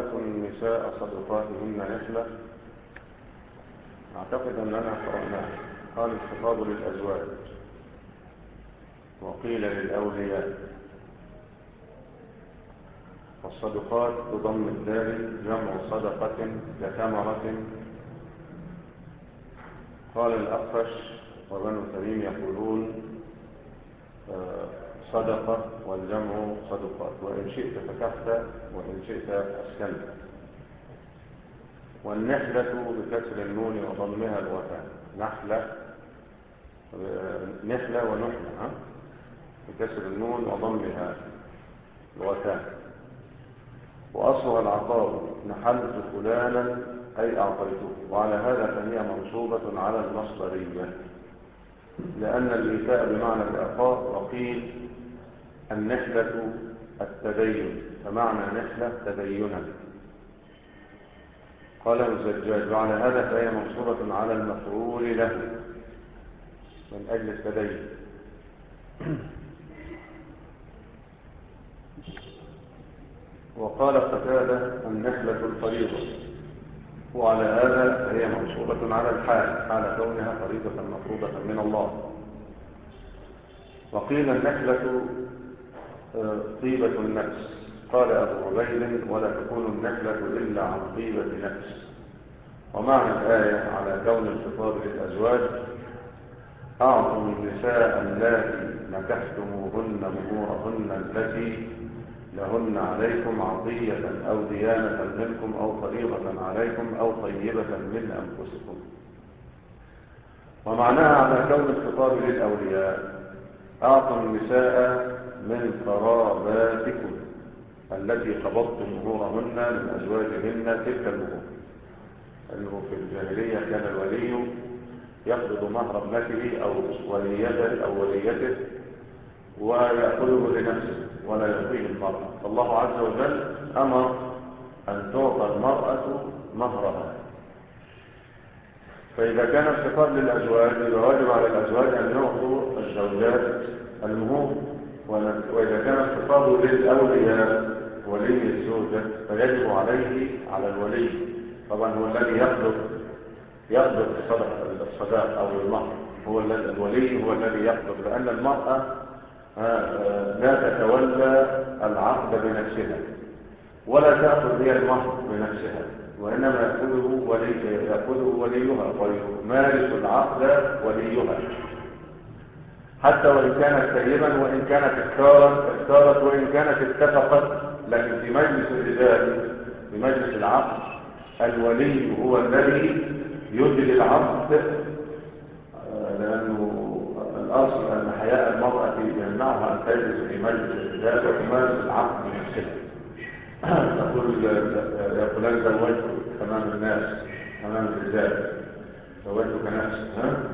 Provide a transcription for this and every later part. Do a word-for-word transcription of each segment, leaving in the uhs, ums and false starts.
وآتوا النساء صدقاتهن نحلة. أعتقد أننا قرأناه. قال الخطاب للأزواج وقيل للأولياء. والصدقات بضم الدال جمع صدقة كثمرة. قال الأخفش وبنو تميم يقولون صدقة والجمع صدقات، وإن شئت فتحت وإن شئت أسكنت. والنحلة بكسر النون وضمها الوفاء. نحلة نحلة ونحلة بكسر النون وضمها الوفاء. وأصلها العطاء، نحلت فلانا أي أعطيته، وعلى هذا فهي منصوبة على المصدرية لأن الإيفاء بمعنى الإعطاء. وقيل النحلة التدين، فمعنى نحلة تدينا. قاله الزجاج وعلى هذا فهي منصوبة على المفعول له من أجل التدين. وقال قتادة النحلة الفريضة، وعلى هذا فهي منصوبة على الحال حال كونها فريضة مفروضة من الله. وقيل النحلة طيبة النفس. قال أبو عبيد ولا تكون النحلة إلا عن طيبة نفس. ومعنى الآية على كون الخطاب للأزواج أعطوا النساء اللاتي نكحتموهن مهورهن التي لهن عليكم عطية أو ديانة منكم أو فريضة عليكم أو طيبة من أنفسكم. ومعناها على كون الخطاب للأولياء أعطوا النساء من قراباتكم التي قبضتم مهورهن من أزواجهن تلك المهور. أنه في الجاهلية كان الولي يقبض مهر ابنته أو وليته أو وليته ويأخذه لنفسه ولا يعطيه المرأة. فالله عز وجل أمر أن تعطى المرأة مهرها. فإذا كان الخطاب للأزواج يبقى واجب على الأزواج أن يعطوا الزوجات المهور، وإذا كان الخطاب للأولياء ولي الزوجة فيجب عليه على الولي طبعا هو الذي يقبض يقبض الصداق أو المهر. هو الولي هو الذي يقبض، لأن المرأة لا تتولى العقد بنفسها ولا تأخذ هي المهر بنفسها، وإنما يأخذه ولي يأخذه وليها ويمارس العقد وليها حتى وإن كانت سيبا وإن كانت اختارت اختارت وإن كانت اتفقت. لكن في مجلس الرجال في مجلس العقد الولي هو الذي يجري العقد، لأنه الأصل أن حياء المرأة يمنعها أن تجلس في مجلس الرجال وتمارس العقد بنفسها. تقول يا فلان زوجتك أمام الناس أمام الرجال زوجتك نفسك.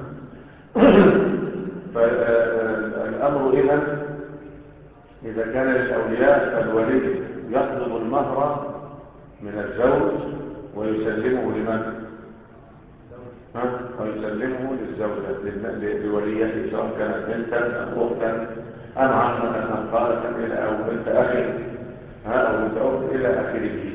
فالأمر إذن إذا كان للأولياء فالولي يطلب المهر من الزوج ويسلمه لمن؟ ها؟ ويسلمه للزوجة لوليته سواء كانت بنتا أم أختا أم عمة أم خالة إلى أو بنت أخي أو بنت أخت إلى آخره.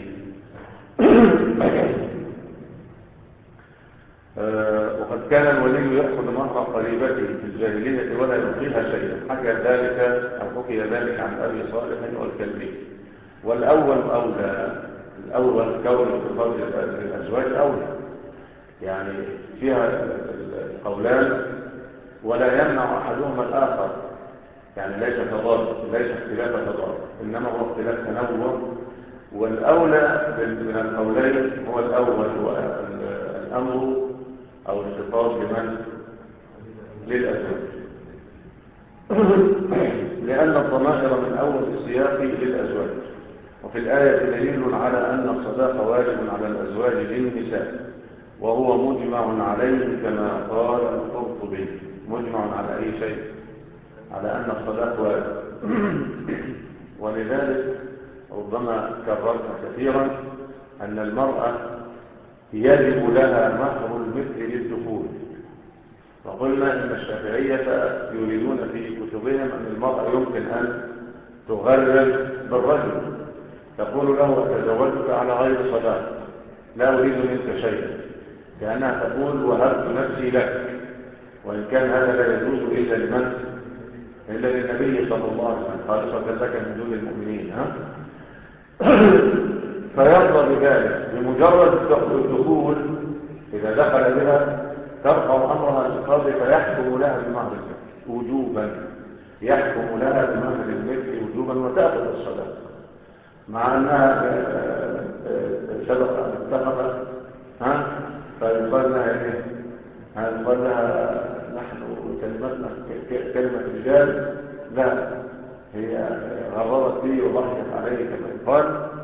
وقد كان الولي يأخذ مهر قريبته في الجاهلية ولا يعطيها شيئا. حكى ذلك أو حكي ذلك عن أبي صالح والكلبي. والأول أولى الأول كون الخطاب للأزواج أولى، يعني فيها القولان ولا يمنع أحدهما الآخر، يعني ليس تضاد ليس اختلاف تضاد إنما هو اختلاف تنوع. والأولى من القولين هو الأول هو الأمر أو الخطاب لمن؟ للأزواج، لأن الضمائر من أول السياق للأزواج. وفي الآية دليل على أن الصداق واجب على الأزواج للنساء وهو مجمع عليه كما قال القرطبي. مجمع على أي شيء؟ على أن الصداق واجب. ولذلك ربما كررت كثيرا أن المرأة يجب لها مهر المثل للدخول. وقلنا إن الشافعية يريدون في كتبهم أن المرأة يمكن أن تغرر بالرجل، تقول له أتزوجك على غير صداق، لا أريد منك شيئا، كأنها تقول وهبت نفسي لك، وإن كان هذا لا يجوز إلا لمن؟ إلا للنبي صلى الله عليه وسلم، خالصة لك من دون المؤمنين. ها؟ فيرضى بذلك بمجرد الدخول. إذا دخل بها ترفع أمرها للقاضي فيحكم لها بمهر المثل وجوبا، يحكم لها بمهر المثل وجوبا وتأخذ الصداق، مع أنها سبق أن اتفقت. ها؟ فيقال لها إيه؟ يقال لها نحن كلمتنا كلمة رجال، لا، هي غررت بي وضحكت عليه كما يقال.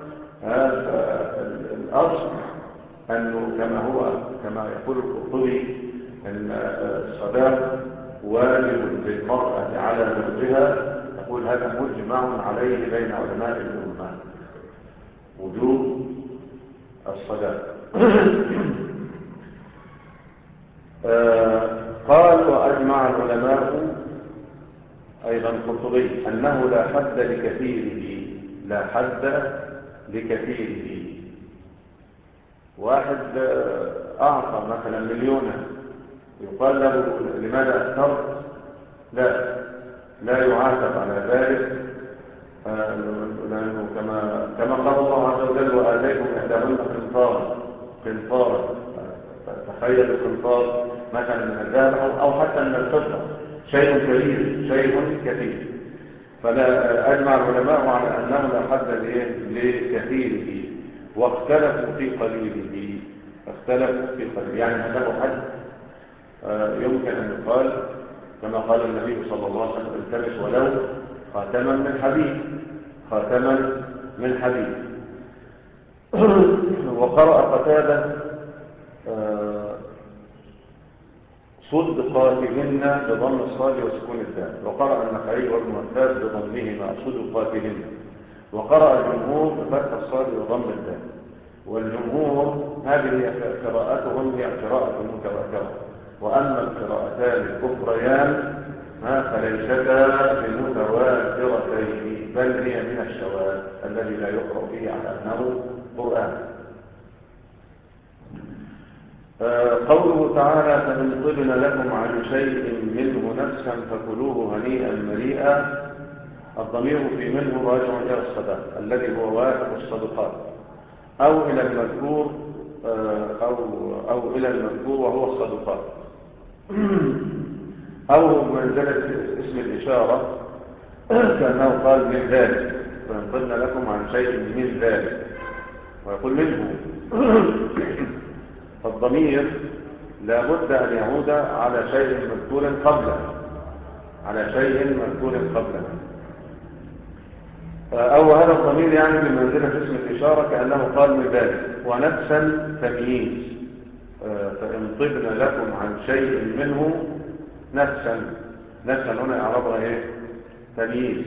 فالأصل أنه كما هو كما يقول القرطبي أن الصداق واجب للمرأة على زوجها، يقول هذا مجمع عليه بين علماء الأمة، وجوب الصداق. قال وأجمع العلماء أيضا القرطبي أنه لا حد لكثيره، لا حد لكثيره. واحد أعطى مثلا مليونا، يقال له لماذا أكثرت؟ لا لا يعاتب على ذلك، لأنه كما كما قال الله عز وجل وآتيكم إحداهن قنطارا قنطارا. تخيل القنطار مثلا من الذهب أو حتى من الفضة، شيء كبير شيء كثير. فلا أجمع العلماء على أنه لا حد لكثيره، واختلفوا في قليله، اختلفوا في قليله، يعني هل له حد؟ يمكن أن يقال كما قال النبي صلى الله عليه وسلم التمس ولو خاتما من حديد، خاتما من حديد. وقرأ قتادة صدقاتهن بضم الصاد وسكون الدال، وقرأ النخعي وابن وهاب بضمهما صدقاتهن، وقرأ الجمهور بفتح الصاد وضم الدال. والجمهور هذه قراءتهم هي قراءة متواترة، وأما القراءتان الأخريان فليستا بمتواترتين، بل هي من الشواذ الذي لا يقرأ به على أنه قرآن. قوله تعالى فإن طبن لكم عن شيء منه نفسا فكلوه هنيئا مريئا، الضمير في منه راجع إلى الصدق الذي هو واجب الصدقات، أو إلى المذكور أو, أو إلى المذكور وهو الصدقات، أو هو بمنزلة اسم الإشارة كأنه قال من ذلك، فإن طبن لكم عن شيء من ذلك، ويقول منه. فالضمير لا بد أن يعود على شيء مذكور قبله، على شيء مذكور قبله، أو هذا الضمير يعني بمنزلة اسم الإشارة كأنه قال من ذلك. ونفسا تمييز، فإن طبن لكم عن شيء منه نفسا، نفسا هنا إعرابها إيه؟ تمييز.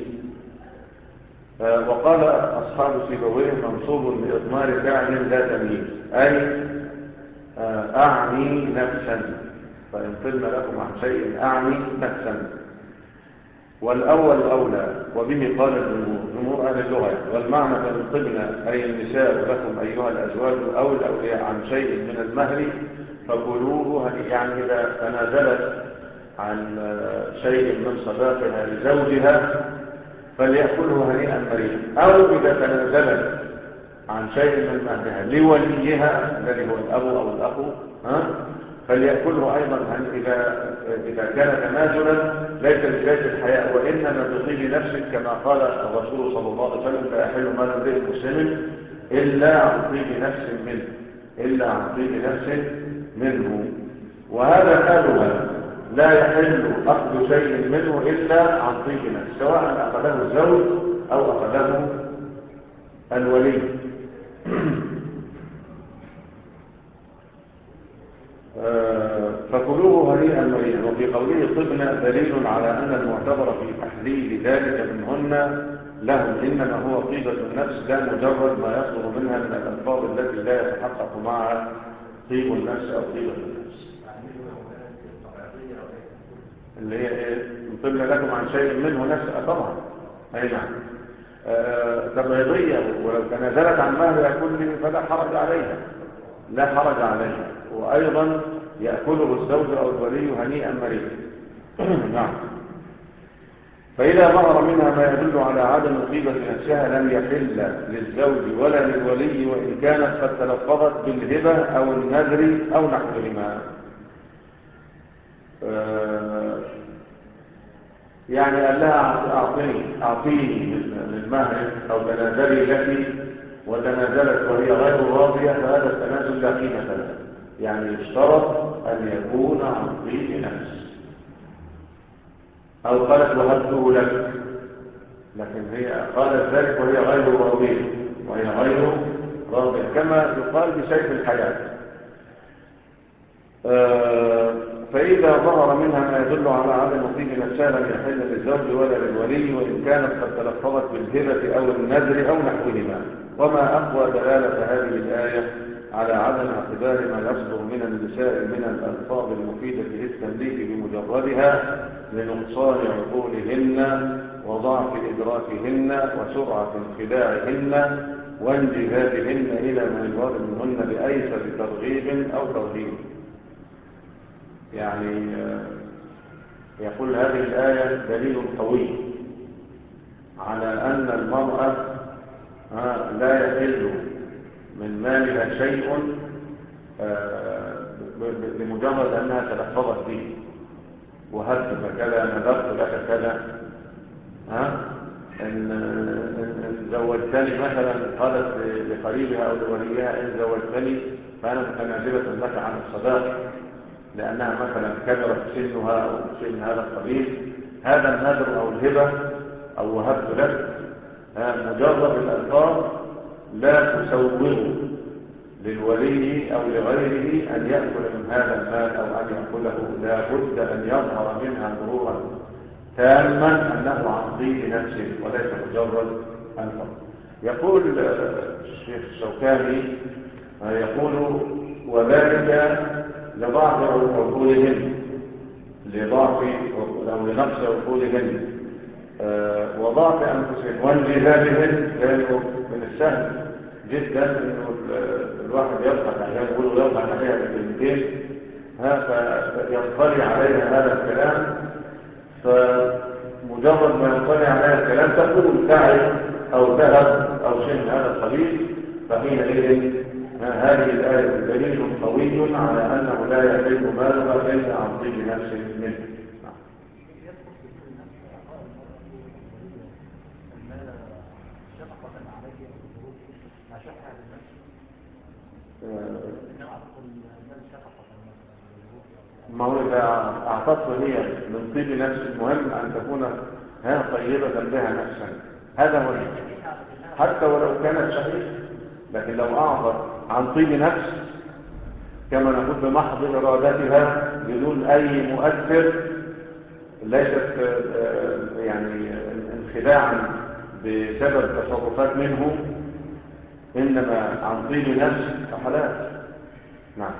وقال أصحاب سيبويه منصوب لإضمار فعل لا تمييز، أي أعني نفسا، فإن طبن لكم عن شيء أعني نفسا. والأول أولى، وبه قال الجمهور، جمهور أهل اللغة يعني. والمعنى فإن طبن أي النساء لكم أيها الأزواج أو الأولياء عن شيء من المهر فكلوه، يعني إذا تنازلت عن شيء من صداقها لزوجها فليأكله هنيئا مريئا، أو إذا تنازلت عن شيء من مهرها لوليها الذي هو الأب أو الأخ فليأكله أيضا إذا إذا كان تنازلا ليس بذات الحياء وإنما بطيب نفس، كما قال الرسول صلى الله عليه وسلم لا يحل مال امرئ مسلم إلا عن طيب نفس منه، إلا عن طيب نفس منه. وهذا حالها، لا يحل أخذ شيء منه إلا عن طيب نفس، سواء أخذه الزوج أو أخذه الولي. فكلوه هنيئا مريئا. وفي قوله طبن دليل على أن المعتبر في تحليل ذلك منهن لهم إنما هو طيبة النفس، لا مجرد ما يصدر منها من الألفاظ التي لا يتحقق معها طيب النفس أو طيبة النفس، اللي هي إيه؟ طبن لكم عن شيء منه نفس طبعا، أي نعم. تبعيضية، ولو تنازلت عن مهرها كله فلا حرج عليها، لا حرج عليها. وأيضا يأكله الزوج أو الولي هنيئا مريئا. نعم. فإذا ظهر منها ما يدل على عدم طيبة نفسها لم يحل للزوج ولا للولي، وإن كانت قد تلفظت بالهبة أو النذر أو نحوهما. آه يعني قال لها أعطيني أعطيني من مهرك أو تنازلي لك، وتنازلت وهي غير راضية، فهذا التنازل لا قيمة له. يعني يشترط أن يكون عن طيب نفس. أو قالت وهبته لك، لكن هي قالت ذلك وهي غير راضية، وهي غير راضية كما يقال بسيف الحياة. آه فإذا ظهر منها ما يدل على عدم طيب نفسها لم يحل للزوج ولا للولي، وإن كانت قد تلفظت بالهبة أو النذر أو نحوهما. وما أقوى دلالة هذه الآية على عدم اعتبار ما يصدر من النساء من الألفاظ المفيدة للتمليك بمجردها لنقصان عقولهن وضعف إدراكهن وسرعة انخداعهن وانجذابهن إلى ما يراد منهن بأيسر ترغيب أو ترهيب. يعني يقول هذه الآية دليل قوي على أن المرأة لا يحل من مالها شيء بمجرد أنها تلفظت به، وهبتك كذا، نذرت لك كذا. ها إن, إن زوجتني مثلا، قالت لقريبها أو لوليها إن زوجتني فأنا متنازلة لك عن الصداق، لأنها مثلا كبرت سنها أو شيء من هذا القبيل. هذا النذر أو الهبة أو وهبت لك مجرد الألفاظ لا تسوغ للولي أو لغيره أن يأكل من هذا المال أو أن يأكله. لا بد أن يظهر منها مرورا تاما أنه عن طيب نفسه وليس مجرد ألفاظ. يقول الشيخ الشوكاني يقول وذلك لضعف عقولهن، لضعف أو لنقص عقولهن وضعف أنفسهن وانجذابهن، لأنه من السهل جدا أنه الواحد يضحك عليها، يقولوا يضحك عليها بكلمتين فيطلع عليها هذا الكلام، فمجرد ما يطلع عليها الكلام تقول تعب أو ذهب أو شيء من هذا القبيل. فحينئذ هذه الآية دليل قوي على أنه لا يحل مالها إلا عن طيب نفس منه. ما هو إذا أعطته هي من طيب نفس، المهم أن تكون ها طيبة بها نفسا، هذا هو حتى ولو كانت شهيدة. لكن لو أعطت عن طيب نفس كما نقول بمحض إرادتها بدون أي مؤثر، ليست يعني انخداعا بسبب تصرفات منه، إنما عن طيب نفس فحلال. نعم.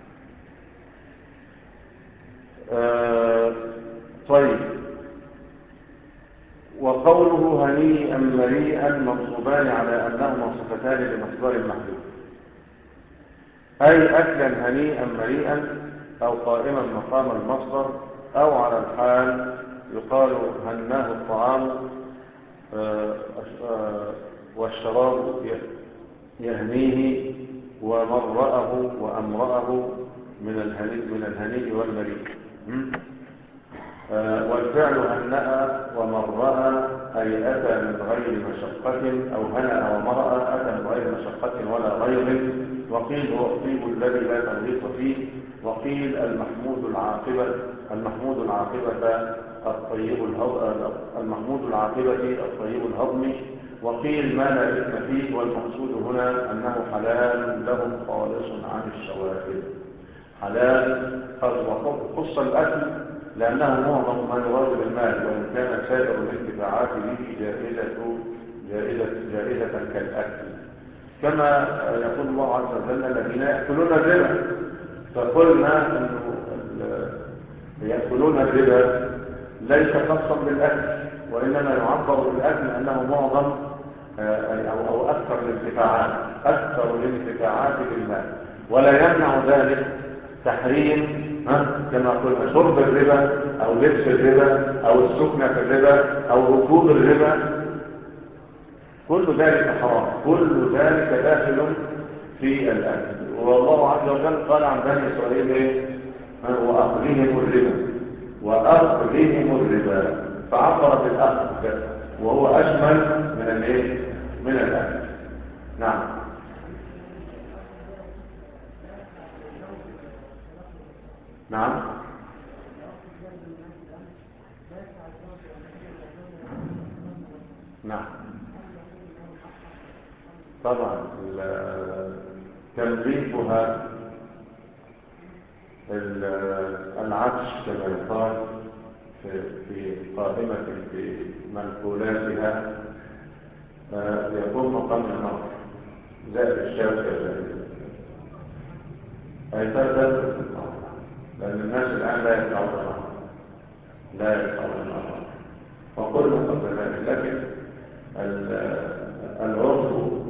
آه طيب. وقوله هنيئا مريئا منصوبان على أنهما صفتان لمصدر محذوف، أي أكلا هنيئا مريئا أو قائما مقام المصدر، أو على الحال يقال هناه الطعام والشراب يهنيه ومرأه وأمرأه من الهنيء من الهنيء والمريء. والفعل هنأ ومرأ أي أتى من غير مشقة، أو هنأ ومرأ أتى من غير مشقة ولا غير. وقيل هو الطيب الذي لا تغليط فيه، وقيل المحمود العاقبة المحمود العاقبة الطيب المحمود العاقبة الطيب الهضم، وقيل ما لا إثم فيه. والمقصود هنا أنه حلال لهم خالص عن الشوائب، حلال خص الأكل لأنه معظم ما يراد بالمال، وإن كان سائر الانتفاعات به جائزة جائزة جائزة كالأكل، كما يقول الله عز وجل الذين يأكلون الربا. فقلنا أنه يأكلون الربا ليس خاصا بالأكل، وإنما يعبر بالأكل أنه معظم يعني أو, أو أكثر الانتفاعات أكثر الانتفاعات بالمال، ولا يمنع ذلك تحريم كما قلنا شرب الربا أو لبس الربا أو السكنة في الربا أو ركوب الربا. كل ذلك حرام، كل ذلك داخل في الأكل. والله عز وجل قال عن بني إسرائيل إيه؟ وأخذهم الربا وأخذهم الربا، فعبر بالأخذ وهو أشمل من الإيه؟ من الأكل. نعم. نعم. نعم طبعا تمليكها العفش كما يقال في قائمة بمنقولاتها يكون مقام المرء زائد الشوكة أي تدخل في المرء، لأن الناس الآن لا يدفعون المرء لا يدفعون المرء وقلنا قبل ذلك، لكن العرف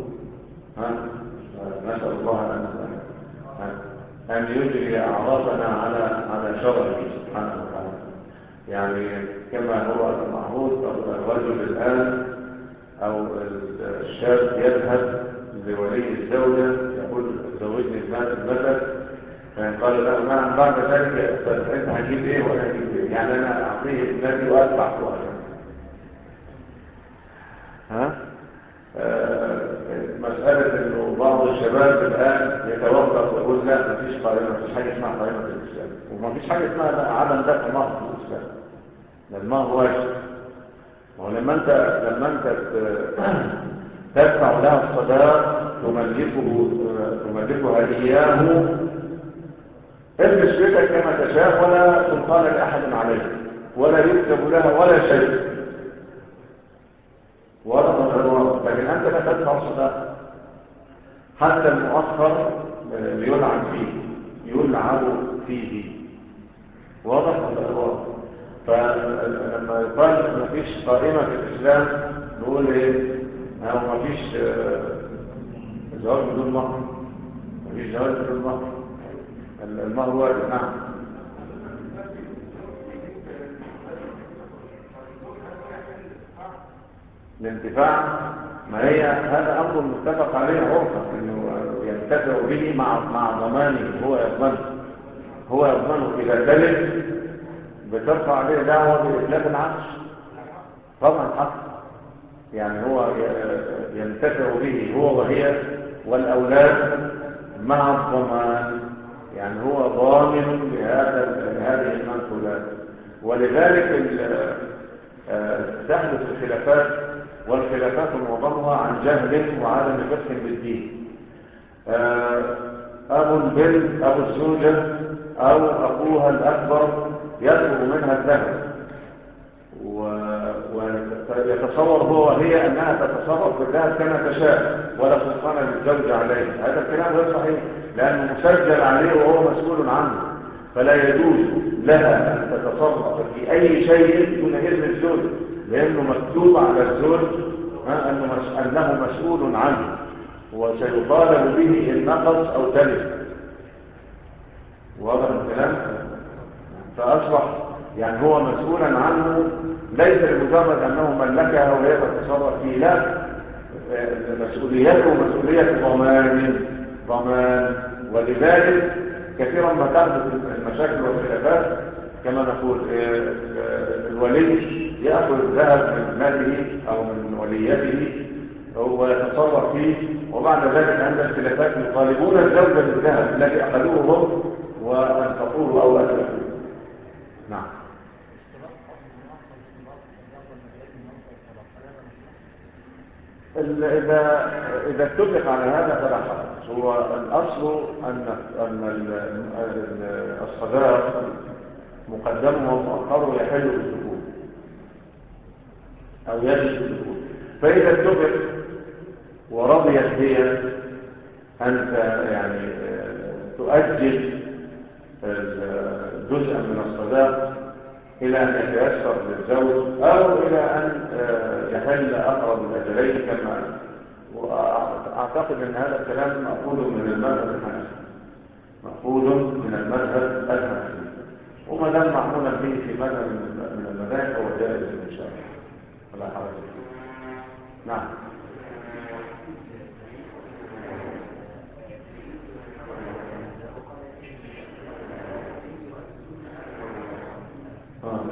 نسأل الله أن أن يجري أعراضنا على على شرعه سبحانه وتعالى. يعني كما هو المعهود الرجل الآن أو الشاب يذهب لولي الزوجة يقول زوجني المثل، فإن قال له نعم بعد ذلك يا أستاذ أنت هتجيب إيه وأنا هجيب إيه؟ يعني أنا أعطيه ابنتي وأدفع فوقها. ها؟ آه مسألة إنه بعض الشباب الآن يتوقف ويقول لا مفيش قائمة، مفيش حاجة اسمها قائمة في الإسلام، ومفيش حاجة اسمها عدم دفع مهر في الإسلام، لأن المهر واجب. ولما أنت لما أنت تدفع لها الصداق تملكه تملكها إياه، البس بيتك كما تشاء ولا سلطان لأحد عليك ولا يكتب لها ولا شيء واضح ولا واضح. لكن أنت لا تدفع صداق، حتى المؤخر يلعب فيه يلعب فيه واضح ولا واضح. فلما يقال ما فيش قائمة في الإسلام نقول إيه؟ أو ما فيش زواج بدون مهر، ما فيش زواج بدون مهر، المهر واجب. نعم. الانتفاع ما هي هذا أمر متفق عليه عرفا أنه ينتفع به مع مع ضمانه، هو يضمنه هو يضمنه إذا تلف بترفع عليه دعوة بإتلاف العفش طبعا حق، يعني هو ينتفع به هو وهي والأولاد مع الضمان، يعني هو ضامن لهذا لهذه المنقولات. ولذلك تحدث الخلافات، والخلافات معظمها عن جهل وعدم فقه بالدين. أبو البنت أبو الزوجة أو أخوها الأكبر يطلب منها الذهب ويتصور هو وهي أنها تتصرف بالذهب كما تشاء ولا سلطان للزوج عليه. هذا الكلام غير صحيح، لأنه مسجل عليه وهو مسؤول عنه، فلا يجوز لها أن تتصرف في أي شيء دون إذن الزوج، لأنه مكتوب على الزوج أنه مسؤول عنه وسيطالب به إن نقص أو تلف. واضح الكلام؟ فأصبح يعني هو مسؤولا عنه، ليس لمجرد أنه ملكها وهي تتصرف فيه، لا، مسؤوليته مسؤولية ضمان ضمان. ولذلك كثيرا ما تحدث المشاكل والخلافات كما نقول الولي يأخذ الذهب من ماله أو من وليته ويتصرف فيه، وبعد ذلك عند الخلافات يطالبون الزوجة بالذهب الذي أخذوه هم وأنفقوه أو أتلفوه. نعم. إذا إذا اتفق على هذا فلا حرج. هو الأصل أن أن الصداق مقدم ومؤخر يحل بالدخول أو يجب بالدخول. فإذا اتفق ورضيت هي أن يعني تؤجل جزءا من الصداق إلى أن يتيسر للزوج أو إلى أن يحل أقرب الأجلين كما وأعتقد أن هذا الكلام مأخوذ من المذهب الحنفي، مأخوذ من المذهب الحنفي، وما دام معمولا به في مذهب من المذاهب هو جائز إن شاء الله ولا حرج فيه. نعم. آه.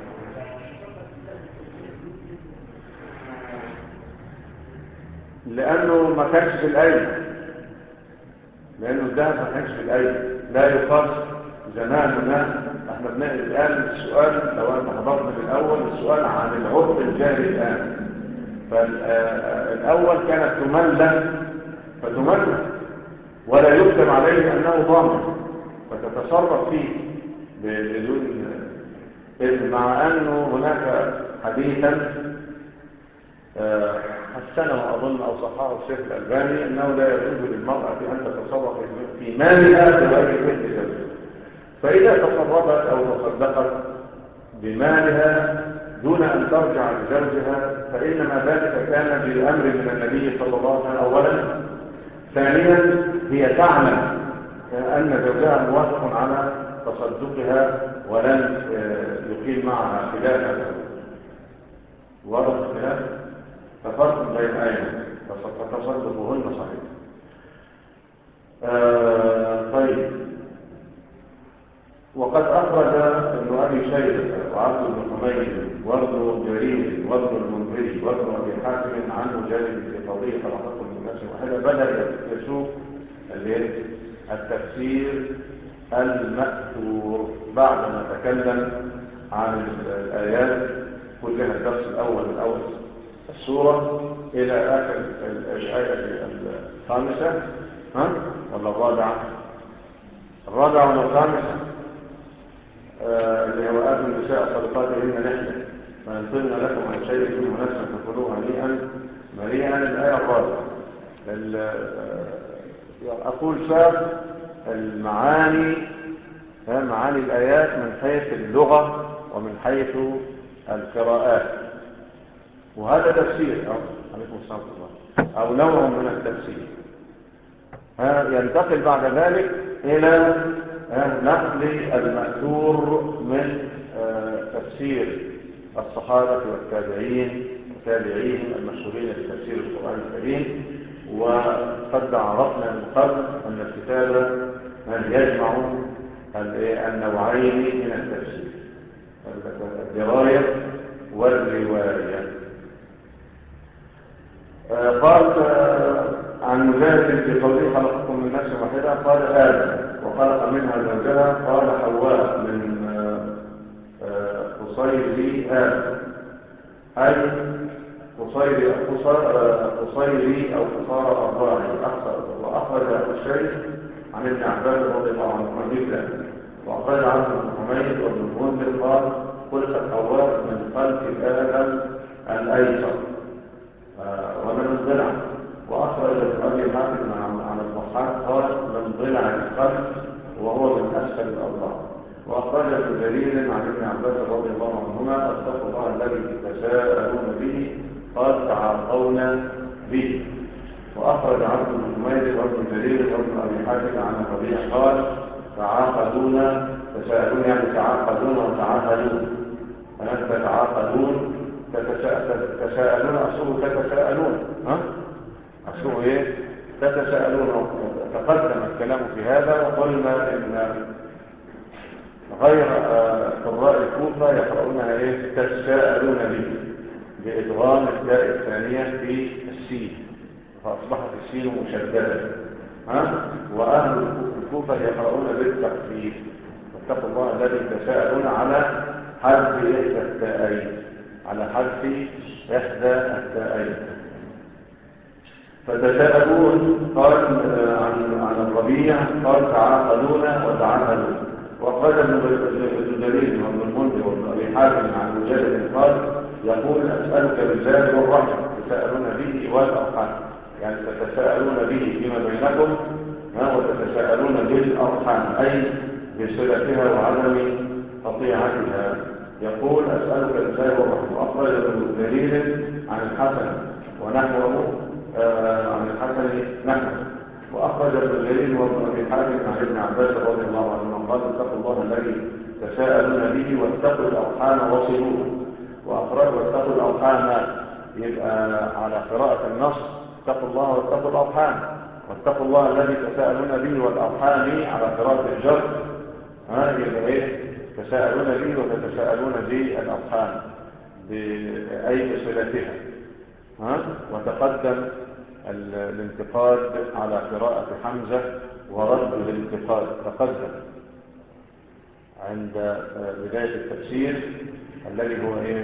لأنه ما كانش في الأيدي، لأنه الذهب ما كانش في الأيدي، لا يقاس زماننا. احنا بنقل الآن السؤال، لو أنت حضرت من الأول السؤال عن العرف الجاري الآن، فالأول كانت تملك فتملك ولا يكتب عليه أنه ضامن فتتصرف فيه بدون إذن، مع أنه هناك حديثا حسنه أظن أو صححه الشيخ الألباني أنه لا يجوز للمرأة أن تتصرف في مالها بغير إذن زوجها، فإذا تصرفت أو تصدقت بمالها دون أن ترجع لزوجها فإنما ذلك كان بأمر من النبي صلى الله عليه وسلم أولا. ثانيا هي تعلم أن زوجها موافق على تصدقها ولن يقيم معها خلافا. واضح الخلاف؟ ففرق بين آية فتصدقهن صحيح. آه طيب. وقد أخرج ابن أبي شيبة وعبد بن حميد وابن جرير وابن المنذري وابن أبي حاتم عن مجاهد في قضية خلقته من نفس واحدة، بدأ يسوق التفسير المأثور بعدما تكلم عن الآيات كلها، الدرس الأول من أول السورة إلى آخر الآية الخامسة، ها ولا الرابعة؟ الرابعة ولا الخامسة؟ آه اللي هو آتوا النساء صدقاتهن نحلة فينطلن لكم عن شيء منه نفسا فكلوه هنيئا مريئا. الآية الرابعة. أقول ساق المعاني، معاني الآيات من حيث اللغة ومن حيث القراءات، وهذا تفسير أو عليكم السلام الله أو نوع من التفسير. ينتقل بعد ذلك إلى نقل المأثور من تفسير الصحابة والتابعين وتابعيهم المشهورين بتفسير القرآن الكريم. وقد عرفنا من قبل أن الكتاب يجمع النوعين من التفسير، الدراية والرواية. قال عن مجاهد في قوله خلقكم من نفس واحدة قال آدم وخلق منها زوجها قال حواء من قصير آدم، أي قصير قصيري أو قصار الراعي. وأخرج أبو الشيخ عن ابن عباس رضي الله عنه مثله. وأخرج عنه ابن حميد وابن المنذر قال خلقت حواء من خلق آدم الأيسر ومن الضلع. وأخرج ابن أبي حاتم عن الضحاك قال من ضلع الخلق وهو من أسفل الأضلاع. وأخرج ابن جرير عن ابن عباس رضي الله عنهما اتقوا الله الذي تساءلون به قال تعاطون به. وأخرج عبد بن حميد وابن جرير وابن أبي حاتم عن الربيع قال تعاقدون، تساءلون يعني تعاقدون وتعاهدون، أنت تتعاقدون تتساءلون أصله تتساءلون، ها أصله إيه؟ تتساءلون. تقدم الكلام في هذا وقلنا إن غير قراء الكوفة يقرؤونها إيه؟ تتساءلون به بإدغام التاء الثانية في السين فأصبحت السين مشددة، ها؟ وأهل الكوفة يقرؤون بالتخفيف واتقوا الله الذي تساءلون على حذف إحدى التاءين، على حذف إحدى التاءين. فتساءلون قال عن عن الربيع قال تعاقدون وتعاهدون. وقال ابن جرير وابن المنذر وابن أبي حاتم عن مجاهد قال يقول أسألك بالله والرحمة تساءلون به والأرحام، يعني تتساءلون به فيما بينكم وتتساءلون بالأرحام أي بصلتها وعدم قطيعتها. يقول أسألك بالله والرحمة. وأخرج ابن جرير عن الحسن ونحوه وابن أبي حاتم عن ابن عباس رضي الله عنه قال اتقوا الله الذي تساءلون به واتقوا الأرحام وصلوها. وأخرج واتقوا الأرحام يبقى على قراءة النص اتقوا الله واتقوا الأرحام، واتقوا الله الذي تساءلون به والأرحام على قراءة الجر ها يبقى ايه تساءلون به وتتساءلون بالأرحام أي بصلتها ها. وتقدم الانتقاد على قراءة حمزة ورد الانتقاد تقدم عند بداية التفسير الذي هو ايه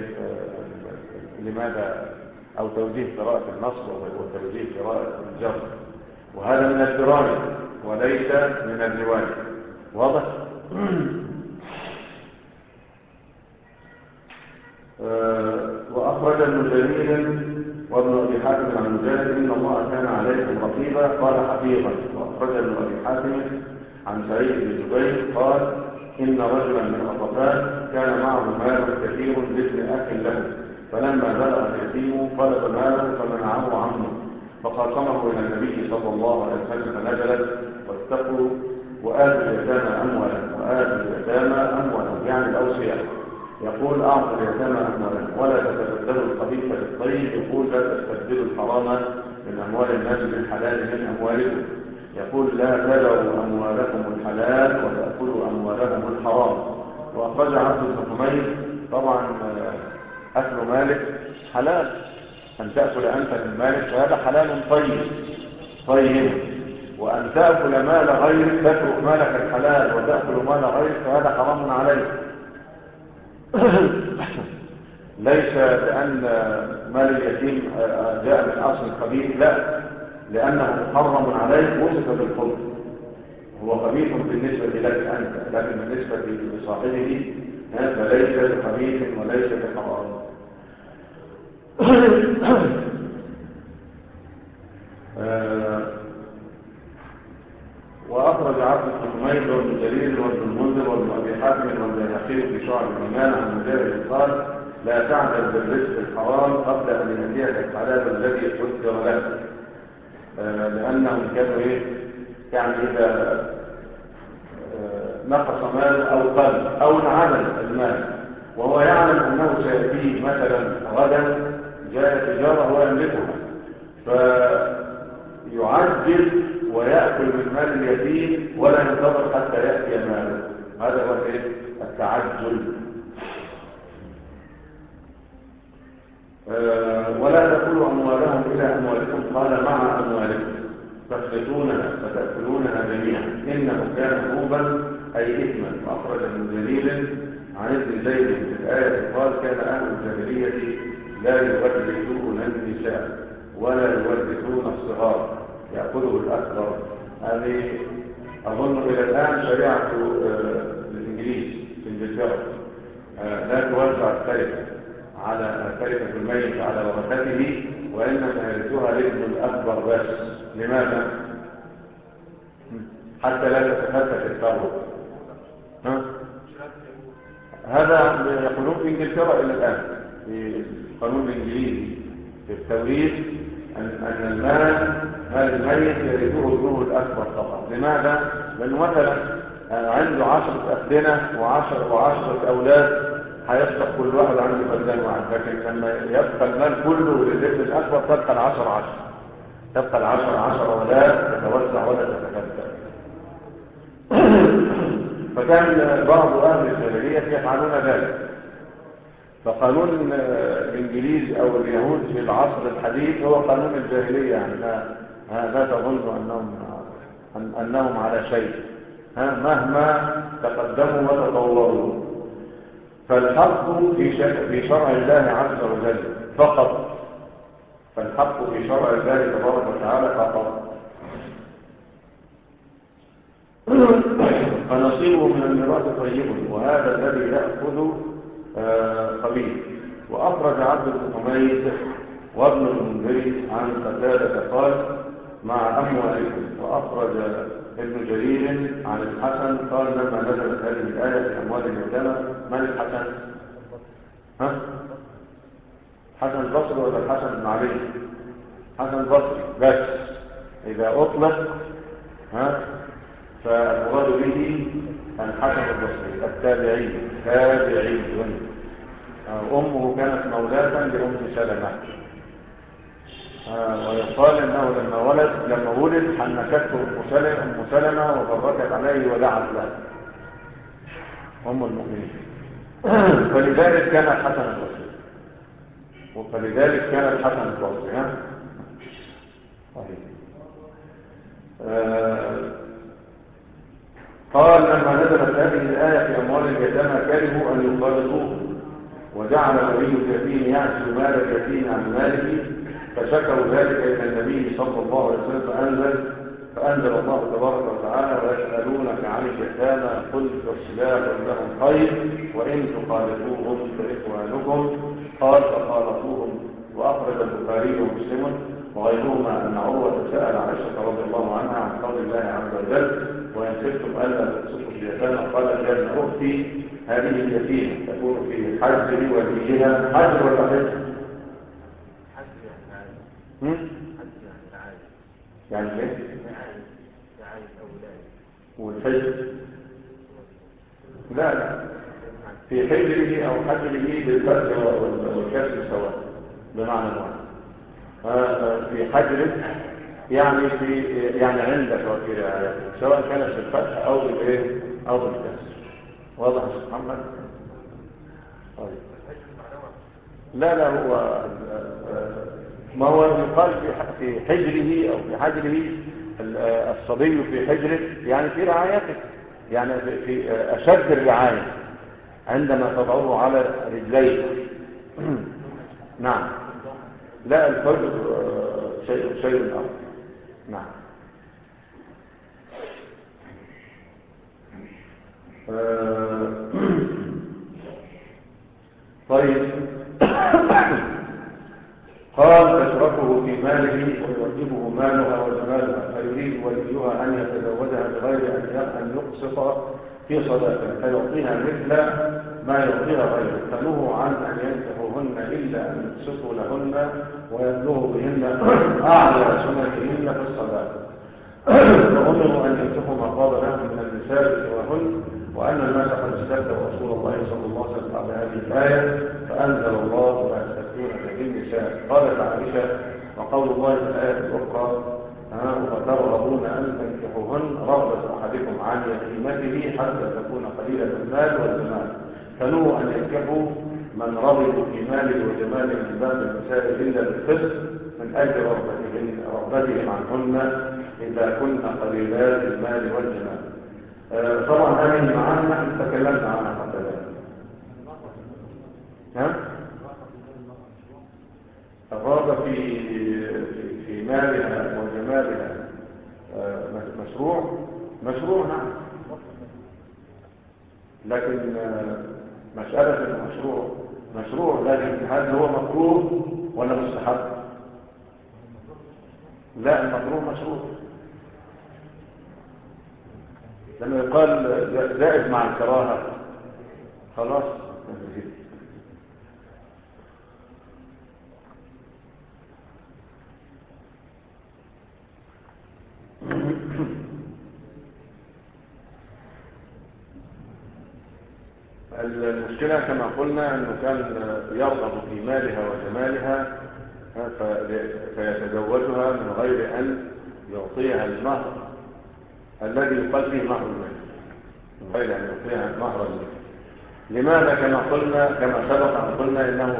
لماذا او توجيه قراءة النصب وتوجيه قراءة الجر، وهذا من الدراية وليس من الرواية. واضح؟ وأخرج ابن جرير وابن أبي حاتم عن مجاهد إن الله كان عليكم رقيبا قال حفيظا. وأخرج ابن أبي حاتم عن سعيد بن جبير قال إن رجلا من غطفان كان معه مال كثير لابن أخ له، فلما بلغ اليتيم طلب ماله فمنعه عمه فخاصمه إلى النبي صلى الله عليه وسلم فنزلت واتقوا وآتوا اليتامى أموالهم وآتوا اليتامى أموالهم يعني الأوصياء. يقول أعطوا اليتامى أموالهم ولا تتبدلوا الخبيث بالطيب. يقول لا تستبدلوا الحرام من أموال الناس بالحلال من أموالكم. يقول لا تدعوا أموالكم الحلال وتأكلوا أموالهم الحرام. وأخرج عبد بن حميد طبعا أكل مالك حلال، أن تأكل أنت من مالك فهذا حلال طيب طيب، وأن تأكل مال غيرك تترك مالك الحلال وتأكل مال غيرك فهذا حرام عليك. ليس لأن مال اليتيم جاء من أصل خبيث، لا، لأنه محرم عليك وصف بالخبث، هو خبيث بالنسبة لك أنت لكن بالنسبة لصاحبه فليس بخبيث وليس بحرام. وأخرج عبد بن حميد وابن جرير وابن المنذر وابن أبي حاتم والبيهقي في شعب الإيمان عن مجاهد قال لا تعجل بالرزق الحرام قبل أن يأتيك الحلال الذي قدر لك، لأنهم كانوا إيه يعني إذا نقص ماله أو قل أو انعدم المال وهو يعلم أنه سيأتيه مثلا غدا جاء تجارة هو يملكها فيعجل ويأكل من مال اليتيم ولا ينتظر حتى يأتي ماله، هذا هو التعجل. أه ولا تأكلوا أموالهم إلى أموالكم قال مع أموالكم تخلطونها فتأكلونها جميعا إنه كان حوبا أي إثما. وأخرج ابن جرير عن ابن زيد في الآية قال كان أهل الجاهلية لا يورثون النساء ولا يورثون الصغار يأخذه الأكبر. هذه أظن إلى الآن شريعة الإنجليز في إنجلترا لا توزع التركة على تركة الميت على ورثته وإنما يرثها الابن الأكبر بس. لماذا؟ حتى لا تتفتت الثروة. هذا يقولون في إنجلترا إلى الآن في القانون الإنجليزي في التوريث أن أن المال مال الميت يرثه ابنه الأكبر فقط. لماذا؟ لأنه مثلا عنده عشرة أفدنة وعشر وعشرة أولاد هيصبح كل واحد عنده فدان واحد، لكن لما يبقى المال كله للابن الأكبر تبقى العشر عشر تبقى العشر عشر ولا تتوزع ولا تتفتت. فكان بعض أهل الجاهلية يفعلون ذلك. فقانون الإنجليز أو اليهود في العصر الحديث هو قانون الجاهلية، يعني لا, لا تظن أنهم, أن أنهم على شيء مهما تقدموا وتطوروا. فالحق في شرع الله عز وجل فقط، فالحق في شرع الله تبارك وتعالى فقط. فنصيبه من الميراث طيب وهذا الذي يأخذ قبيل. وأخرج عبد بن حميد وابن المنذر عن قتادة قال مع أموالكم. وأخرج ابن جرير عن الحسن قال لما نزلت هذه الآية في أموال اليتامى. من الحسن؟ ها؟ حسن البصري ولا الحسن بن علي؟ حسن البصري بس إذا أطلق ها فالمراد به الحسن البصري التابعي تابعي. أمه كانت مولاة لأم سلمة، ويقال أنه لما ولد لما ولد حنكته أم سلمة, أم سلمة وبركت عليه ودعت له أم المؤمنين. فلذلك كان الحسن البصري فلذلك كان الحسن البصري ها صحيح. آه قال لما نزلت هذه الآية في أموال اليتامى كرهوا أن يخالطوه، وجعل ولي اليتيم يعزل مال اليتيم عن ماله، فشكوا ذلك إلى النبي صلى الله عليه وسلم فأنزل فأنزل الله تبارك وتعالى ويسألونك عن اليتامى قل إصلاح لهم خير وإن تخالطوهم فإخوانكم قال فخالطوهم. وأخرج البخاري ومسلم وغيرهما أن عروة سأل عائشة رضي الله عنها عن قول الله عز وجل وإن خفتم ألا تقسطوا في اليتامى قالت يا ابن أختي هذه اليتيمة تكون في حجر وليها. حجر ولا حجر؟ يعني ايه؟ والحجر لا لا في حجره أو حجره بالفتح والكسر سواء بمعنى واحد. في حجره يعني في يعني عندك وفي رعايتك سواء كانت بالفتح أو بالايه أو بالكسر. واضح يا شيخ محمد؟ طيب لا لا هو ما هو يقال في حجره أو في حجره الصبي في حجره يعني في رعايته، يعني في أشد الرعاية عندما تضعه على رجليه. نعم لا الفجر شيء شيء آخر. نعم طيب قال تتركه في ماله ويعجبه مالها وجمالها فيريد وليها أن يتزوجها بغير أن يقسط في صداقه فيعطيها مثل ما يعطيها غيره، فنهوا عن أن ينكحوهن إلا أن يقسطوا لهن ويبلغوا بهن أعلى سنتهن في الصداقه، فأمروا أن ينكحوا ما قال لهم من النساء سواهن، وأن الناس قد استفتوا رسول الله صلى الله عليه وسلم بعد هذه الآية فأنزل الله ويستفتونك بالنساء. قالت عائشة وقول الله في الآية الأخرى وترغبون أن تنكحوهن رغبة أحدكم عن يتيمته حتى تكون قليلة المال والجمال، فنهوا أن ينكحوا من رغبوا في ماله وجماله من باب النساء إلا بالقسط من أجل رغبتهم, رغبتهم عنهن إذا كن قليلات المال والجمال. آه طبعا هذه المعاني نحن تكلمنا عنها قبل ذلك. ها؟ الرغبة في في مالها وجمالها آه مشروع مشروع نعم، لكن آه مسألة المشروع مشروع، لكن هل هو مكروه ولا مستحب؟ لا المكروه مشروع. لما يقال زائد مع الكراهة خلاص. المشكلة كما قلنا أنه كان يرغب في مالها وجمالها فيتزوجها من غير أن يعطيها المهر الذي يقال فيه مهر المال، من غير أن يعطيها مهر المال. لماذا؟ كما قلنا كما سبق أن قلنا إنه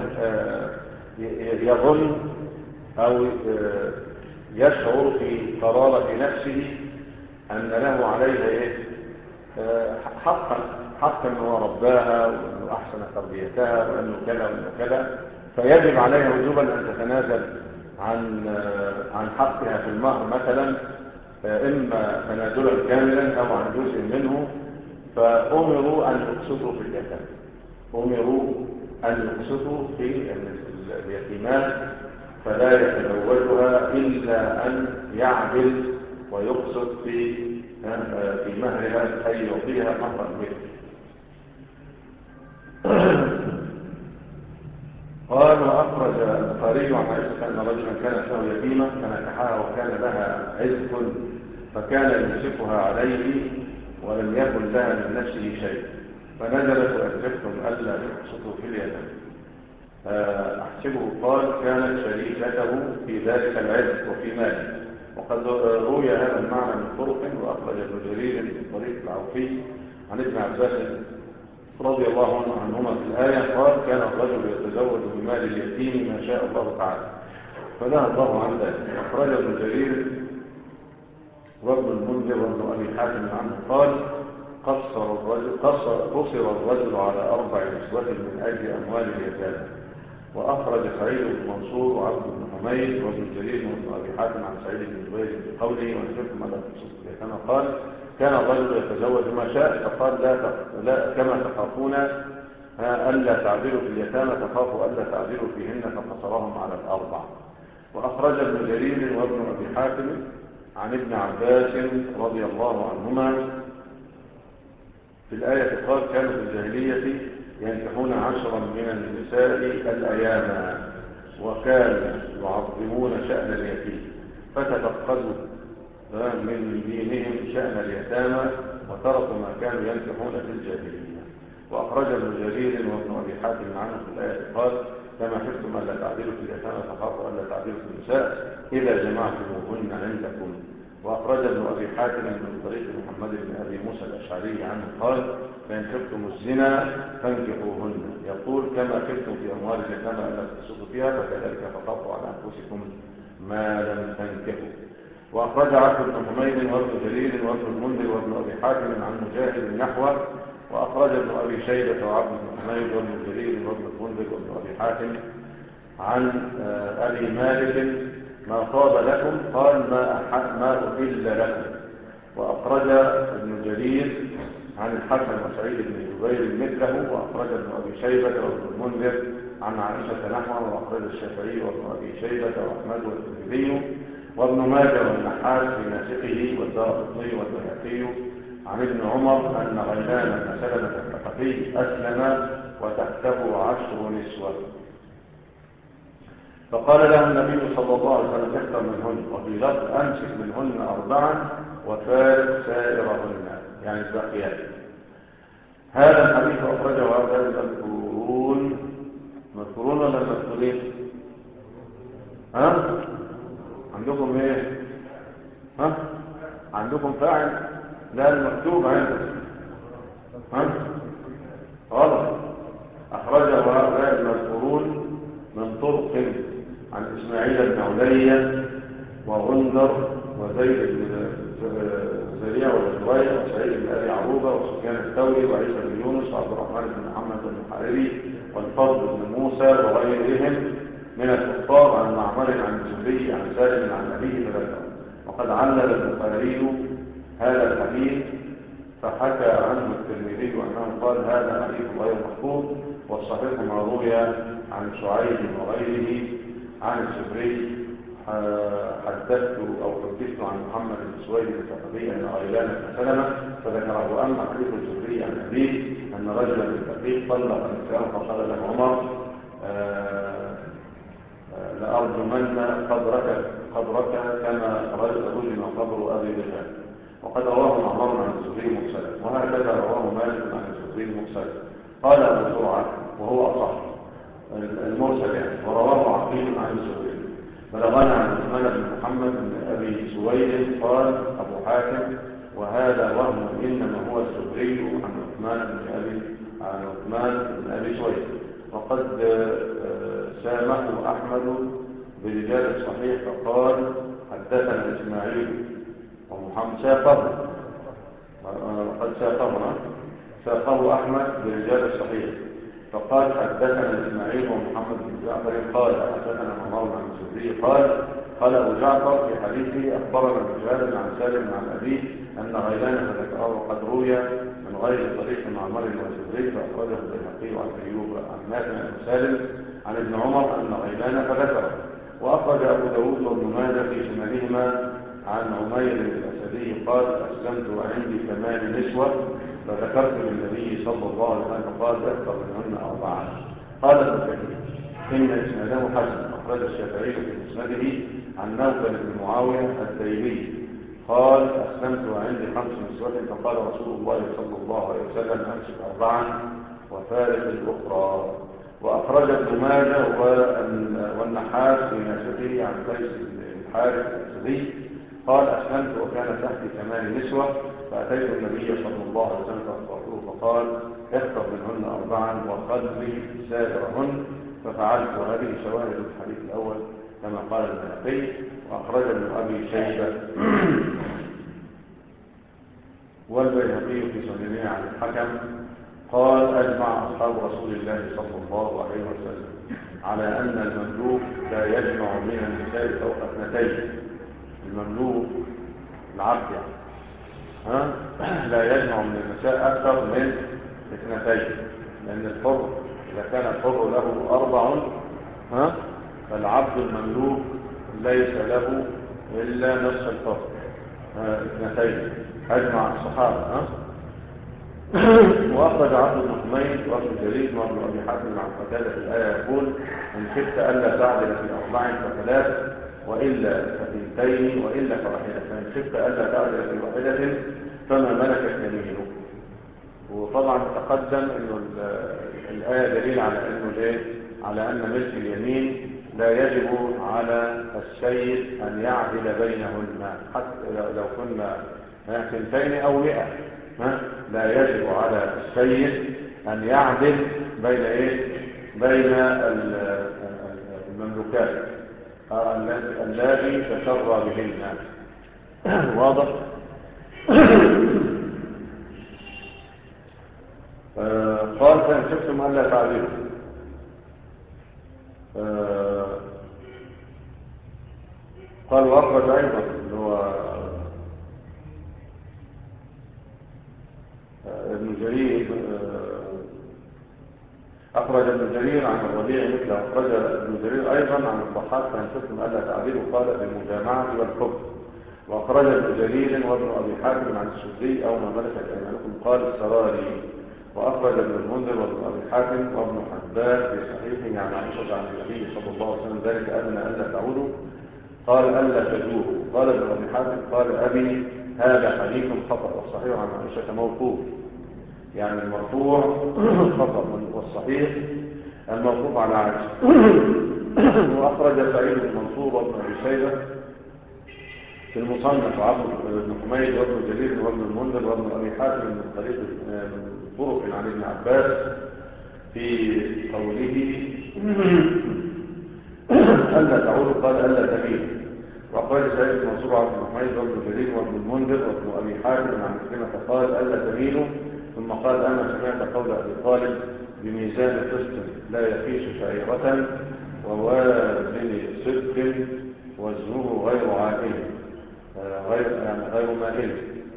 يظن أو يشعر في قرارة نفسه أن له عليها إيه؟ حقا حقا أنه رباها وأنه أحسن تربيتها وأنه كذا وأنه كذا، فيجب عليها وجوبا أن تتنازل عن عن حقها في المهر مثلا، إما تنازلا كاملا أو عن جزء منه. فأمروا أن يقسطوا في اليتامى، أمروا أن يقسطوا في اليتيمات فلا يتزوجها إلا أن يعدل ويقسط في في مهرها أي يعطيها مهرا به. قال وأخرج البخاري عن عائشة أن رجلا كانت له يتيمة فنكحها وكان لها عزق فكان يمسكها عليه ولم يكن لها من نفسه شيء، فنزلت وإن خفتم ألا تقسطوا في اليتامى. أحسبه قال كانت شريكته في ذلك العز وفي ماله. وقد روي هذا المعنى من طرق، وأخرج ابن جرير من طريق العوفي عن ابن عباس رضي الله عنهما في الآية قال كان الرجل يتزوج بمال اليتيم ما شاء الله تعالى فنهى الله عن ذلك. أخرج ابن جرير وابن المنذر وابن أبي حاتم عنه قال قصر الرجل, قصر, قصر الرجل على أربع نسوة من أجل أموال اليتامى. وأخرج سعيد بن منصور وعبد بن حميد وابن جرير وابن أبي حاتم عن سعيد بن جبير بقوله وإن خفتم ألا تقسطوا في اليتامى قال كان الرجل يتزوج ما شاء فقال لا, لا كما تخافون ألا تعدلوا في اليتامى تخافوا ألا تعدلوا فيهن فقصرهم على الأربع. وأخرج ابن جرير وابن أبي حاتم عن ابن عباس رضي الله عنهما في الآية قال كانوا في الجاهلية ينكحون عشرا من النساء الأيام وكانوا يعظمون شأن اليتيم فتفقدوا من دينهم شأن اليتامى وتركوا ما كانوا ينكحون في الجاهلية. وأخرج ابن جرير وابن أبي حاتم عنه في الآية قال كما خفتم ألا تعدلوا في اليتامى فخافوا ألا تعدلوا في النساء إذا جمعتموهن عندكم. وأخرج ابن أبي حاتم من طريق محمد بن أبي موسى الأشعري عنه قال فإن خفتم الزنا فانكحوهن يقول كما خفتم في أموال اليتامى ألا تقسطوا فيها فكذلك فخافوا على أنفسكم ما لم تنكحوا. وأخرج عبد بن حميد وابن جرير وابن المنذر وابن أبي حاتم عن مجاهد النحو. وأخرج ابن أبي شيبة وعبد بن حميد وابن جرير وابن المنذر وابن أبي حاتم عن أبي مالك ما طاب لكم قال ما ما أحل لكم. وأخرج ابن جرير عن الحسن وسعيد بن جبير مثله. وأخرج ابن أبي شيبة وابن المنذر عن عائشة نحوه. وأخرج الشافعي وابن أبي شيبة وأحمد والترمذي وابن ماجه والنحاس في ناسخه والدارقطني والبيهقي عن ابن عمر أن غيلان بن سلمة الثقفي أسلم وتحته عشر نسوة فقال له النبي صلى الله عليه وسلم اختر منهن وفي لفظ أمسك منهن أربعا وفارق سائرهن يعني الباقيات. هذا الحديث أخرجه هؤلاء المذكورون مذكورون ولا المذكورين؟ ها؟ عندكم ايه؟ ها؟ عندكم فاعل؟ لا المكتوب عندكم ها؟ غلط. أخرجه هؤلاء المذكورون من طرق عن إسماعيل بن عليا وغندر وزيد بن زريع وزريع وسعيد بن أبي عروبة وسفيان الثوري وعيسى بن يونس وعبد الرحمن بن محمد المحاربي والفضل بن موسى وغيرهم من الحفاظ عن معمر عن الزهري عن سالم عن أبيه فذكر. وقد علل البخاري هذا الحديث فحكى عنه الترمذي أنه قال هذا حديث غير محفوظ والصحيح ما روي عن شعيب وغيره عن الزهري حدثت أو حدثت عن محمد بن سويد الثقفي أن غيلان بن سلمة فذكره. وأما حديث الزهري عن أبيه أن رجلا من الثقيف طلق نساءه فقال له عمر لأرجمن قبرك قبرك كما رجم قبر أبي رجال. وقد رواه معمر عن الزهري مرسلا وهكذا رواه مالك عن الزهري مرسلا. قال أبو زرعة وهو أصح المرسل يعني ورواه عقيل عن الزهري بلغنا عن عثمان بن محمد بن أبي سويد قال أبو حاتم وهذا وهم إنما هو الزهري عن عثمان بن أبي عن عثمان بن أبي سويد. وقد سامه أحمد برجال الصحيح فقال حدثنا إسماعيل ومحمد ساقه وقد ساقه ساقه أحمد برجال الصحيح فقال حدثنا إسماعيل ومحمد بن جعفر قال حدثنا معمر عن الزهري قال قال أبو جعفر في حديثه أخبرنا بن عن سالم عن أبيه أن غيلان فذكره وقد روي من غير طريق معمر والزهري فأخرجه البيهقي عن أيوب عن نافع عن سالم عن ابن عمر أن غيلان فذكره. وأخرج أبو داود وابن ماجه في سننهما عن عمير الأسدي قال أسلمت وعندي ثمان نسوة فذكرت للنبي صلى الله عليه وسلم فقال اختر منهن أربعة. قال ابن كثير إن إسناده حسن. أخرج الشافعي في مسنده عن نوفل بن معاوية الديلي قال أسلمت وعندي خمس نسوة، فقال رسول الله صلى الله عليه وسلم أمسك أربعا وفارق الأخرى. وأخرج ابن ماجه والنحاس في ناسخه عن قيس بن الحارث الأسدي قال أسلمت وكان تحتي ثمان نسوة، فأتيت النبي صلى الله عليه وسلم فأخبرته فقال اختر منهن أربعا وخلي سائرهن، ففعلت. وهذه شواهد الحديث الأول كما قال البيهقي. وأخرج ابن أبي شيبة والبيهقي في سننه عن الحكم قال أجمع أصحاب رسول الله صلى الله عليه وسلم على أن المملوك لا يجمع من النساء فوق اثنتين. المملوك العبد يعني ها لا يجمع من النساء أكثر من اثنتين، لأن الحر إذا كان الحر له أربع ها فالعبد المملوك ليس له إلا نصف الحر اثنتين. أجمع الصحابة ها وأخرج عبد بن حميد وابن جرير وابن أبي حاتم عن قتادة في الآية يقول إن خفت ألا تعدل في أربع فثلاث وإلا فثنتين وإلا فواحدة، فإن خفت ألا تعدل في واحدة فما ملكت يمينه. وطبعا تقدم إنه الآية دليل على إنه ليه على أن ملك اليمين لا يجب على السيد أن يعدل بينهن حتى لو كنا ثنتين أو مئة، لا يجب على السيد أن يعدل بين إيه؟ بين المملوكات اللاتي تشرى بهن. واضح؟ قال فإن خفتم ألا تعدلوا قال وأخرج أيضا اللي هو ابن جرير أخرج ابن جرير عن الربيع مثله. أخرج ابن جرير أيضا عن الضحاك فإن خفتم ألا تعدلوا قال بالمجامعة والحب. وأخرج ابن جرير وابن أبي حاتم عن السدي أو ما ملكت أيمانكم قال السراري. وأخرج ابن المنذر وابن أبي حاتم وابن حبان في صحيحه عن عائشة عن النبي صلى الله عليه وسلم ذلك أدنى ألا تعودوا قال ألا تجوعوا. قال ابن أبي حاتم قال أبي هذا حديث خطأ، والصحيح عن عائشة موقوف، يعني المرفوع خطأ والصحيح الموقوف على عائشة. وأخرج سعيد بن منصور وابن أبي شيبة في المصنف وعبد بن حميد وابن جرير وابن المنذر وابن أبي حاتم من طريق من طرق عن ابن عباس في قوله ألا تعودوا قال ألا تميلوا. وأخرج سعيد بن منصور وعبد بن حميد وابن جرير وابن المنذر وابن أبي حاتم عن مسلمة قال ألا تميلوا، ثم قال أنا سمعت قول أبي طالب بميزان قسط لا يقيس شعيرة ووازن صدق وزنه غير عائل غير يعني غير مائل.